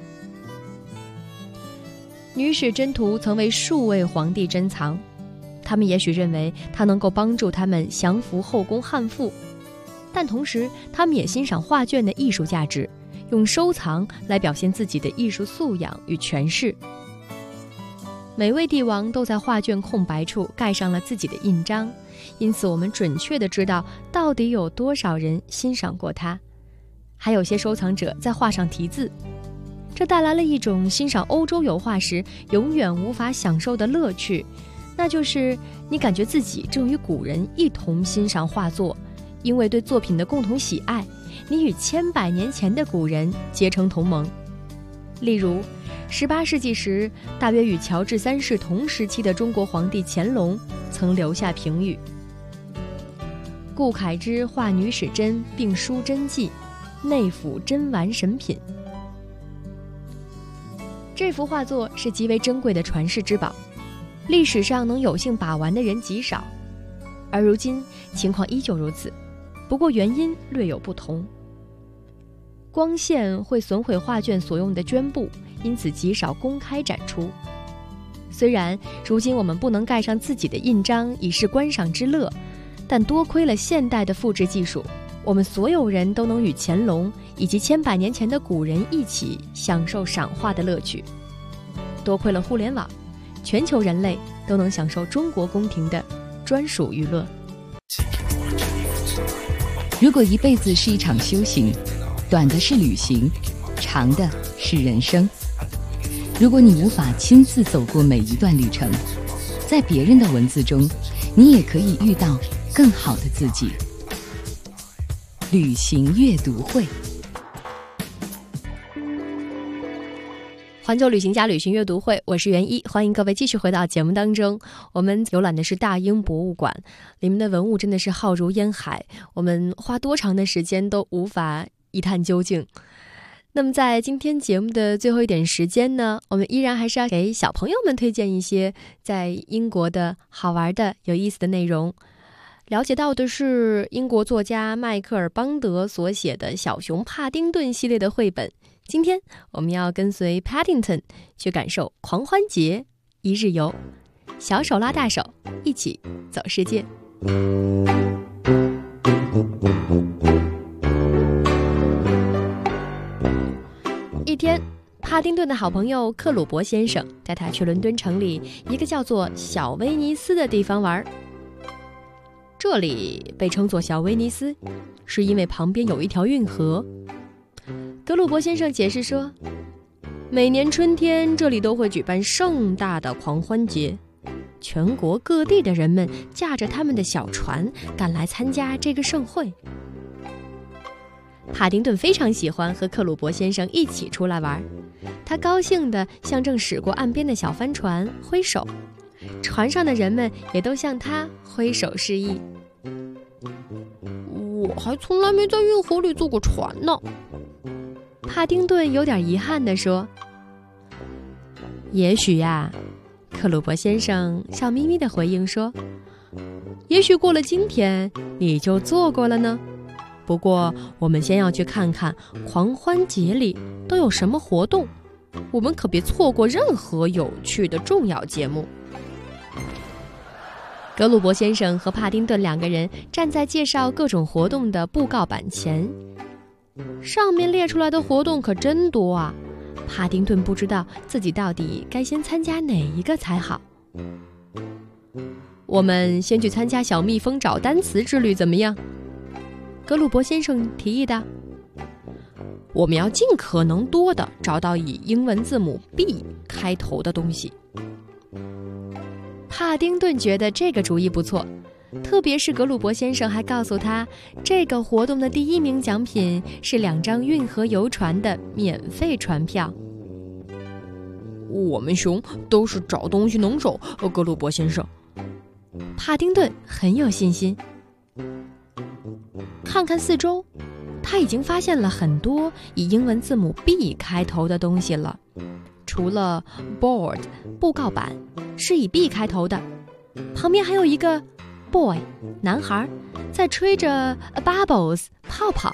女史箴图曾为数位皇帝珍藏，他们也许认为它能够帮助他们降服后宫悍妇，但同时他们也欣赏画卷的艺术价值，用收藏来表现自己的艺术素养与诠释。每位帝王都在画卷空白处盖上了自己的印章，因此我们准确地知道到底有多少人欣赏过它。还有些收藏者在画上题字，这带来了一种欣赏欧洲油画时永远无法享受的乐趣，那就是你感觉自己正与古人一同欣赏画作，因为对作品的共同喜爱， 你与千百年前的古人结成同盟。例如18世纪时，大约与乔治3世同时期的中国皇帝乾隆曾留下评语：顾恺之画女史箴，并书真迹，内府珍玩神品。这幅画作是极为珍贵的传世之宝，历史上能有幸把玩的人极少，而如今情况依旧如此，不过原因略有不同。光线会损毁画卷所用的绢布，因此极少公开展出。虽然如今我们不能盖上自己的印章以示观赏之乐，但多亏了现代的复制技术，我们所有人都能与乾隆以及千百年前的古人一起享受赏画的乐趣。多亏了互联网，全球人类都能享受中国宫廷的专属娱乐。 如果一辈子是一场修行，短的是旅行，长的是人生。如果你无法亲自走过每一段旅程，在别人的文字中，你也可以遇到更好的自己。旅行阅读会， 环球旅行家旅行阅读会，我是袁一，欢迎各位继续回到节目当中。我们游览的是大英博物馆，里面的文物真的是浩如烟海，我们花多长的时间都无法一探究竟。那么在今天节目的最后一点时间呢，我们依然还是要给小朋友们推荐一些在英国的好玩的有意思的内容。了解到的是英国作家迈克尔·邦德所写的小熊帕丁顿系列的绘本。今天我们要跟随 Paddington 去感受狂欢节一日游，小手拉大手，一起走世界。一天，帕丁顿的好朋友克鲁伯先生带他去伦敦城里一个叫做小威尼斯的地方玩。这里被称作小威尼斯，是因为旁边有一条运河。格鲁伯先生解释说，每年春天这里都会举办盛大的狂欢节，全国各地的人们驾着他们的小船赶来参加这个盛会。帕丁顿非常喜欢和克鲁伯先生一起出来玩，他高兴地向正驶过岸边的小帆船挥手，船上的人们也都向他挥手示意。我还从来没在运河里坐过船呢，帕丁顿有点遗憾地说。也许呀，克鲁伯先生笑眯眯地回应说，也许过了今天你就坐过了呢。不过我们先要去看看狂欢节里都有什么活动，我们可别错过任何有趣的重要节目。格鲁伯先生和帕丁顿两个人站在介绍各种活动的布告板前，上面列出来的活动可真多啊，帕丁顿不知道自己到底该先参加哪一个才好。我们先去参加小蜜蜂找单词之旅怎么样？格鲁伯先生提议道。我们要尽可能多地找到以英文字母 B 开头的东西。帕丁顿觉得这个主意不错，特别是格鲁伯先生还告诉他，这个活动的第一名奖品是2张运河游船的免费船票。我们熊都是找东西能手，格鲁伯先生。帕丁顿很有信心。看看四周，他已经发现了很多以英文字母 B 开头的东西了。除了 board 布告板是以 B 开头的，旁边还有一个 boy 男孩在吹着 bubbles 泡泡。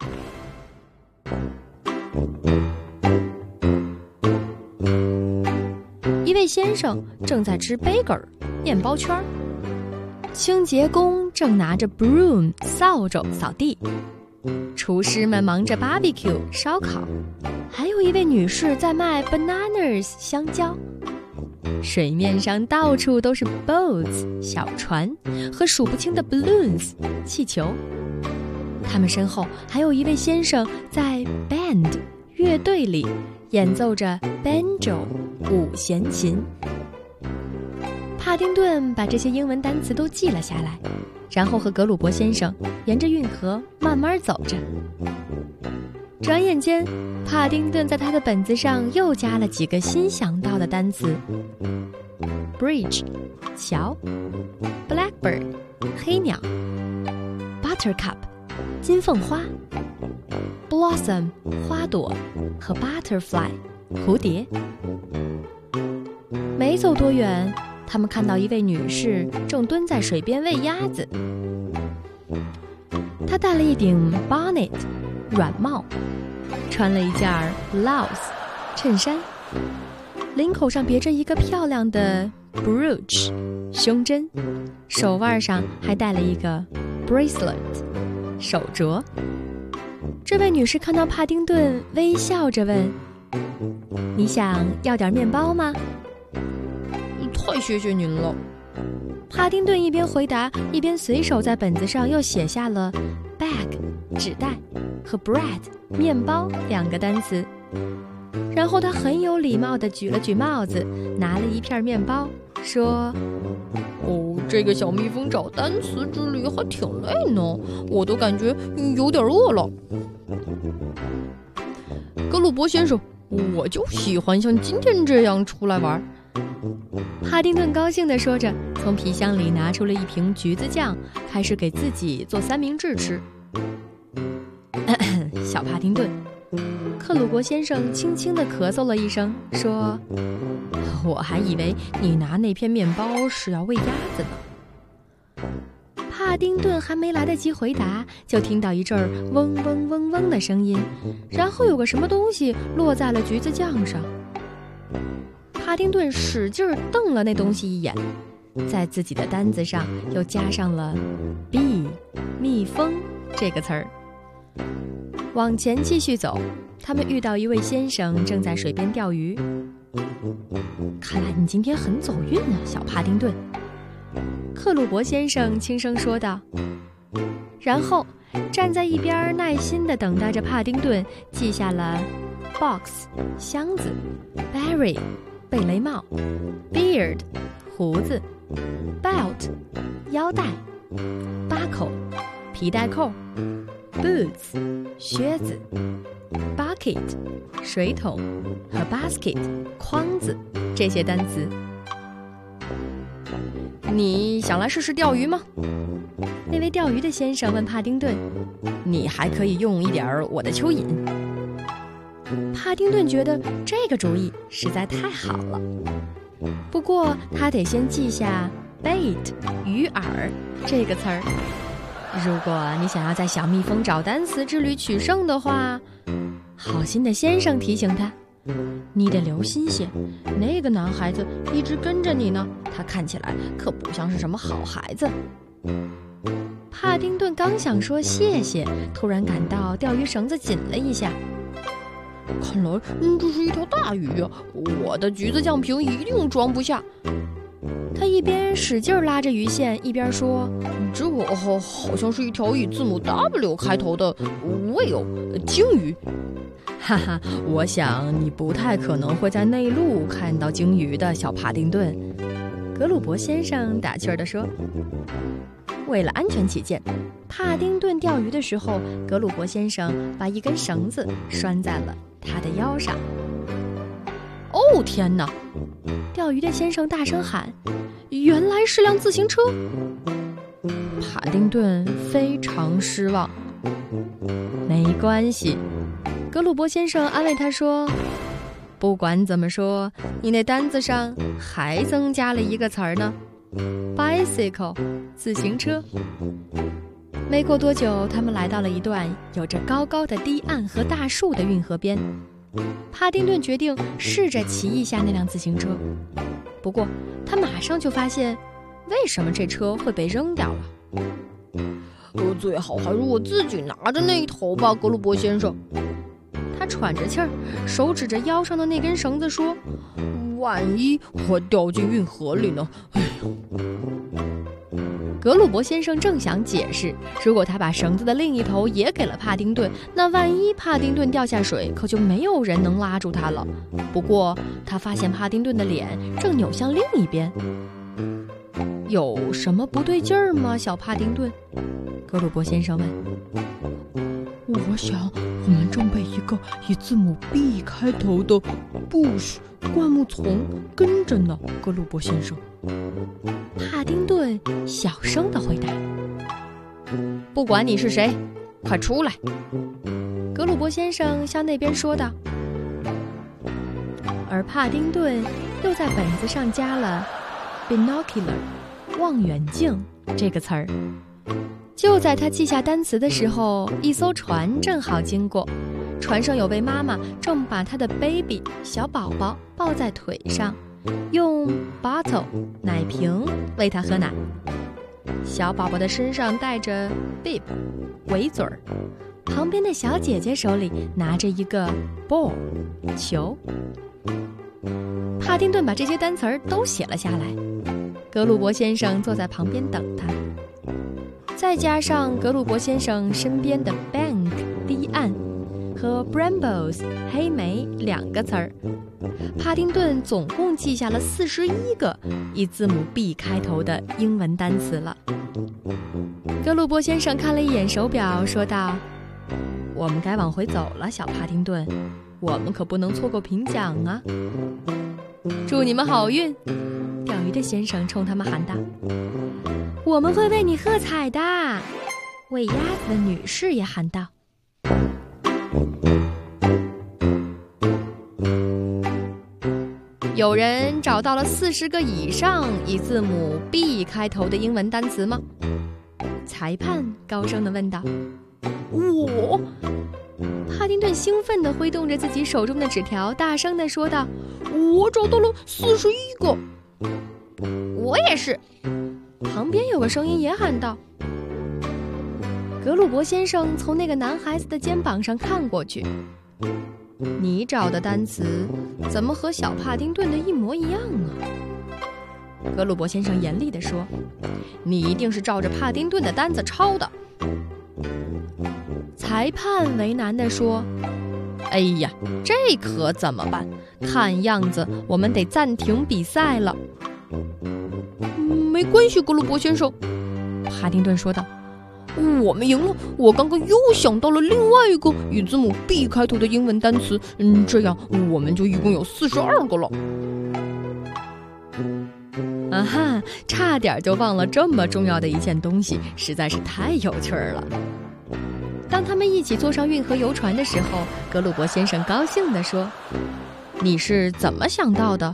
一位先生正在吃 bagel 面包圈，清洁工正拿着 broom 扫帚扫地，厨师们忙着 barbecue 烧烤，还有一位女士在卖 bananas 香蕉。水面上到处都是 boats 小船和数不清的 balloons 气球，他们身后还有一位先生在 band 乐队里演奏着 banjo 五弦琴。 帕丁顿把这些英文单词都记了下来，然后和格鲁伯先生沿着运河慢慢走着。转眼间，帕丁顿在他的本子上又加了几个新想到的单词 ：bridge 桥 ，blackbird 黑鸟 ，buttercup 金凤花 ，blossom 花朵和 butterfly 蝴蝶。没走多远，他们看到一位女士正蹲在水边喂鸭子。她戴了一顶 bonnet 软帽，穿了一件 blouse 衬衫，领口上别着一个漂亮的 brooch 胸针，手腕上还戴了一个 bracelet 手镯。这位女士看到帕丁顿，微笑着问：“你想要点面包吗？” 太谢谢您了。 帕丁顿一边回答，一边随手在本子上又写下了 bag 纸袋和 bread 面包2个单词。然后他很有礼貌地举了举帽子，拿了一片面包，说：“ 哦，这个小蜜蜂找单词之旅还挺累呢，我都感觉有点饿了。”格鲁伯先生，我就喜欢像今天这样出来玩。 帕丁顿高兴地说着，从皮箱里拿出了一瓶橘子酱，开始给自己做三明治吃。小帕丁顿，克鲁伯先生轻轻地咳嗽了一声，说：“ 我还以为你拿那片面包是要喂鸭子呢。” 帕丁顿还没来得及回答，就听到一阵嗡嗡嗡嗡的声音，然后有个什么东西落在了橘子酱上。帕丁顿使劲瞪了那东西一眼，在自己的单子上又加上了 bee 蜜蜂这个词儿。往前继续走，他们遇到一位先生正在水边钓鱼。 看来你今天很走运啊，小帕丁顿。 克鲁伯先生轻声说道，然后站在一边耐心地等待着帕丁顿记下了 box 箱子 berry 贝雷帽 beard 胡子 belt 腰带 buckle 皮带扣 boots 靴子 bucket 水桶和 basket 筐子这些单词。 你想来试试钓鱼吗？ 那位钓鱼的先生问帕丁顿。 你还可以用一点我的蚯蚓。 帕丁顿觉得这个主意实在太好了，不过他得先记下 bait 鱼饵这个词儿。如果你想要在小蜜蜂找单词之旅取胜的话，好心的先生提醒他，你得留心些，那个男孩子一直跟着你呢，他看起来可不像是什么好孩子。帕丁顿刚想说谢谢，突然感到钓鱼绳子紧了一下。 看来这是一条大鱼啊，我的橘子酱瓶一定装不下。 他一边使劲拉着鱼线，一边说：“ 这好像是一条以字母 W 开头的 whale 鲸鱼。” 哈哈，我想你不太可能会在内陆看到鲸鱼的，小帕丁顿。格鲁伯先生打趣地说。为了安全起见，帕丁顿钓鱼的时候，格鲁伯先生把一根绳子拴在了他的腰上。 哦，天哪！ 钓鱼的先生大声喊：“原来是辆自行车！” 帕丁顿非常失望。 没关系，格鲁伯先生安慰他说：“不管怎么说，你那单子上还增加了一个词儿呢 ，bicycle 自行车。”没过多久，他们来到了一段有着高高的堤岸和大树的运河边。帕丁顿决定试着骑一下那辆自行车，不过他马上就发现，为什么这车会被扔掉了？ 最好还是我自己拿着那一头吧，格鲁伯先生。 他喘着气儿，手指着腰上的那根绳子说：“ 万一我掉进运河里呢？哎呦！” 格鲁伯先生正想解释，如果他把绳子的另一头也给了帕丁顿，那万一帕丁顿掉下水，可就没有人能拉住他了。不过他发现帕丁顿的脸正扭向另一边。 有什么不对劲儿吗，小帕丁顿？格鲁伯先生问。 我想我们正被一个以字母 B 开头的 bush 灌木丛跟着呢，格鲁伯先生。 帕丁顿小声地回答。不管你是谁，快出来！格鲁伯先生向那边说道。而帕丁顿又在本子上加了 binocular 望远镜这个词儿。就在他记下单词的时候，一艘船正好经过，船上有位妈妈正把她的 baby 小宝宝抱在腿上，用 bottle 奶瓶喂他喝奶。小宝宝的身上带着 bib 围嘴儿，旁边的小姐姐手里拿着一个 ball 球。帕丁顿把这些单词儿都写了下来，格鲁伯先生坐在旁边等他。再加上格鲁伯先生身边的 bank 堤岸和 brambles 黑莓2个词儿，帕丁顿总共记下了41个以字母 B 开头的英文单词了。格鲁伯先生看了一眼手表，说道：我们该往回走了，小帕丁顿，我们可不能错过评奖啊！祝你们好运！钓鱼的先生冲他们喊道。我们会为你喝彩的，喂鸭子的女士也喊道。有人找到了40个以上以字母 B 开头的英文单词吗？裁判高声地问道。我，帕丁顿兴奋地挥动着自己手中的纸条，大声地说道：我找到了41个。我也是。旁边有个声音也喊道。格鲁伯先生从那个男孩子的肩膀上看过去。你找的单词怎么和小帕丁顿的一模一样啊？格鲁伯先生严厉地说。你一定是照着帕丁顿的单子抄的。裁判为难地说。哎呀，这可怎么办？看样子我们得暂停比赛了。没关系，格鲁伯先生，帕丁顿说道。我们赢了，我刚刚又想到了另外一个以字母 B 开头的英文单词，这样我们就一共有42个了。啊哈，差点就忘了这么重要的一件东西，实在是太有趣了。当他们一起坐上运河游船的时候，格鲁伯先生高兴地说：你是怎么想到的？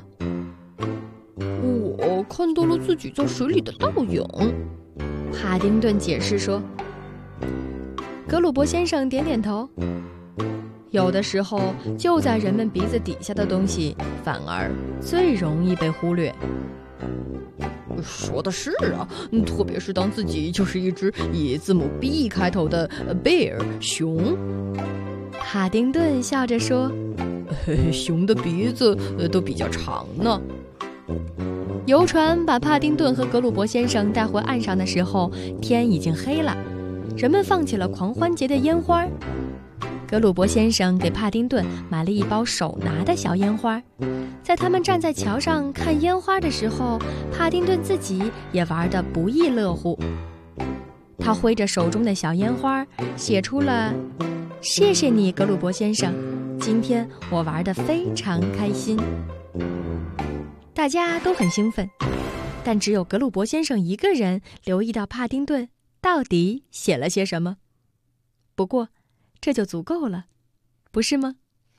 我看到了自己在水里的倒影，帕丁顿解释说。格鲁伯先生点点头。有的时候，就在人们鼻子底下的东西，反而最容易被忽略。说的是啊，特别是当自己就是一只以字母 B 开头的 bear 熊。帕丁顿笑着说：熊的鼻子都比较长呢。游船把帕丁顿和格鲁伯先生带回岸上的时候，天已经黑了，人们放起了狂欢节的烟花。格鲁伯先生给帕丁顿买了一包手拿的小烟花，在他们站在桥上看烟花的时候，帕丁顿自己也玩得不亦乐乎。他挥着手中的小烟花，写出了：谢谢你，格鲁伯先生，今天我玩得非常开心。大家都很兴奋，但只有格鲁伯先生一个人留意到帕丁顿到底写了些什么。不过这就足够了，不是吗？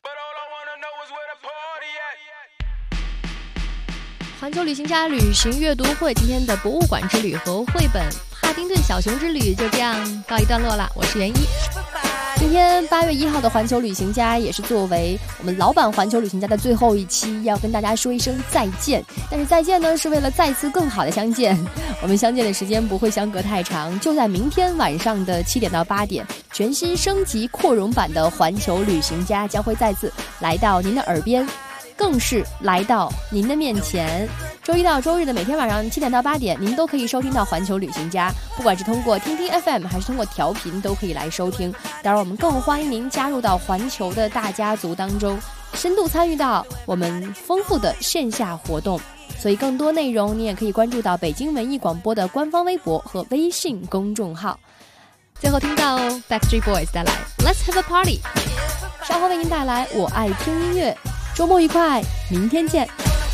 环球旅行家旅行阅读会今天的博物馆之旅和绘本帕丁顿小熊之旅就这样告一段落了。我是袁一。今天8月1号的环球旅行家也是作为我们老版环球旅行家的最后一期，要跟大家说一声再见。但是再见呢，是为了再次更好的相见。我们相见的时间不会相隔太长，就在明天晚上的7点到8点，全新升级扩容版的环球旅行家将会再次来到您的耳边，更是来到您的面前。周一到周日的每天晚上7点到8点，您都可以收听到环球旅行家，不管是通过听听 FM 还是通过调频都可以来收听。当然我们更欢迎您加入到环球的大家族当中，深度参与到我们丰富的线下活动。 所以更多内容你也可以关注到北京文艺广播的官方微博和微信公众号。最后听到 Backstreet Boys 带来 Let's Have a Party， 稍后为您带来我爱听音乐。周末愉快，明天见。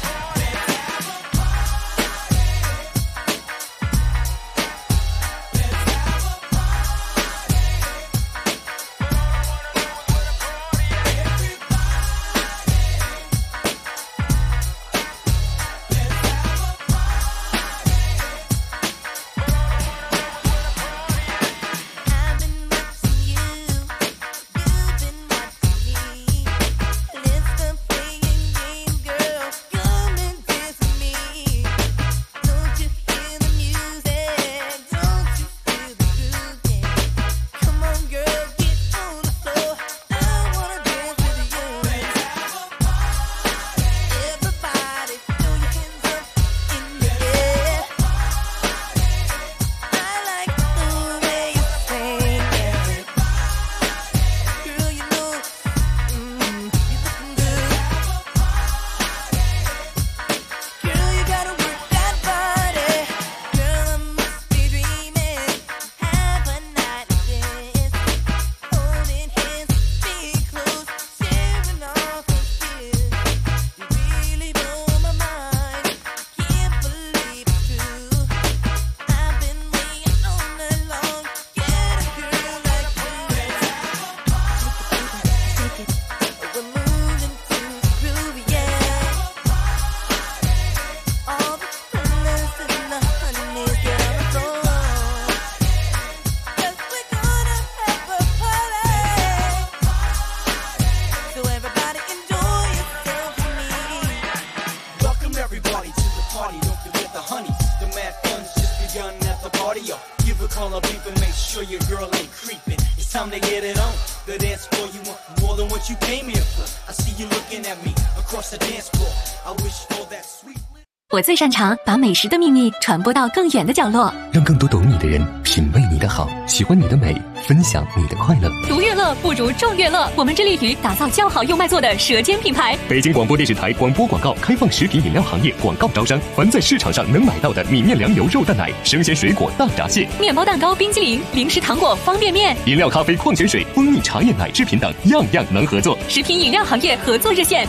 我最擅长把美食的秘密传播到更远的角落， 让更多懂你的人品味你的好，喜欢你的美，分享你的快乐。 独乐乐不如众乐乐，我们致力于打造较好又卖座的舌尖品牌。 北京广播电视台广播广告开放食品饮料行业广告招商，凡在市场上能买到的米面粮油肉蛋奶、生鲜水果大闸蟹、 面包蛋糕、冰激凌、零食糖果、方便面、 饮料咖啡、矿泉水、蜂蜜茶叶奶制品等，样样能合作。 食品饮料行业合作热线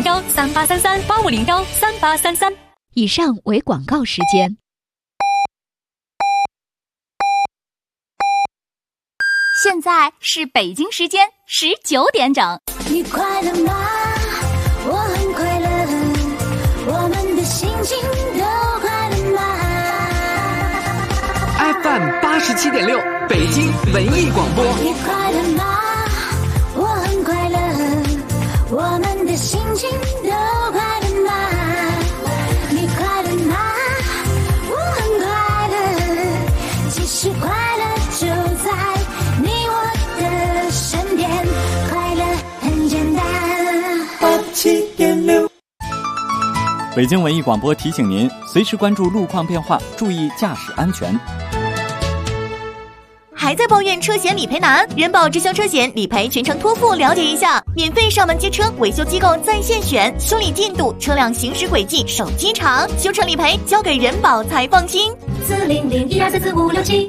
8501383385013833。 以上为广告时间。 现在是北京时间19点整。 你快乐吗？我很快乐，我们的心情都快乐吗 ？FM 87.6，北京文艺广播。 你快乐吗？我很快乐，我们的心情都快乐吗？你快乐吗？我很快乐，其实快乐就在你我的身边，快乐很简单。87.6。 北京文艺广播提醒您，随时关注路况变化，注意驾驶安全。 还在抱怨车险理赔难？人保直销车险理赔全程托付了解一下，免费上门接车，维修机构在线选，修理进度、车辆行驶轨迹、手机长，修成理赔交给人保才放心。 40012344567。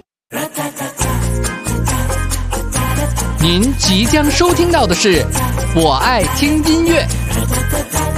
您即将收听到的是《我爱听音乐》。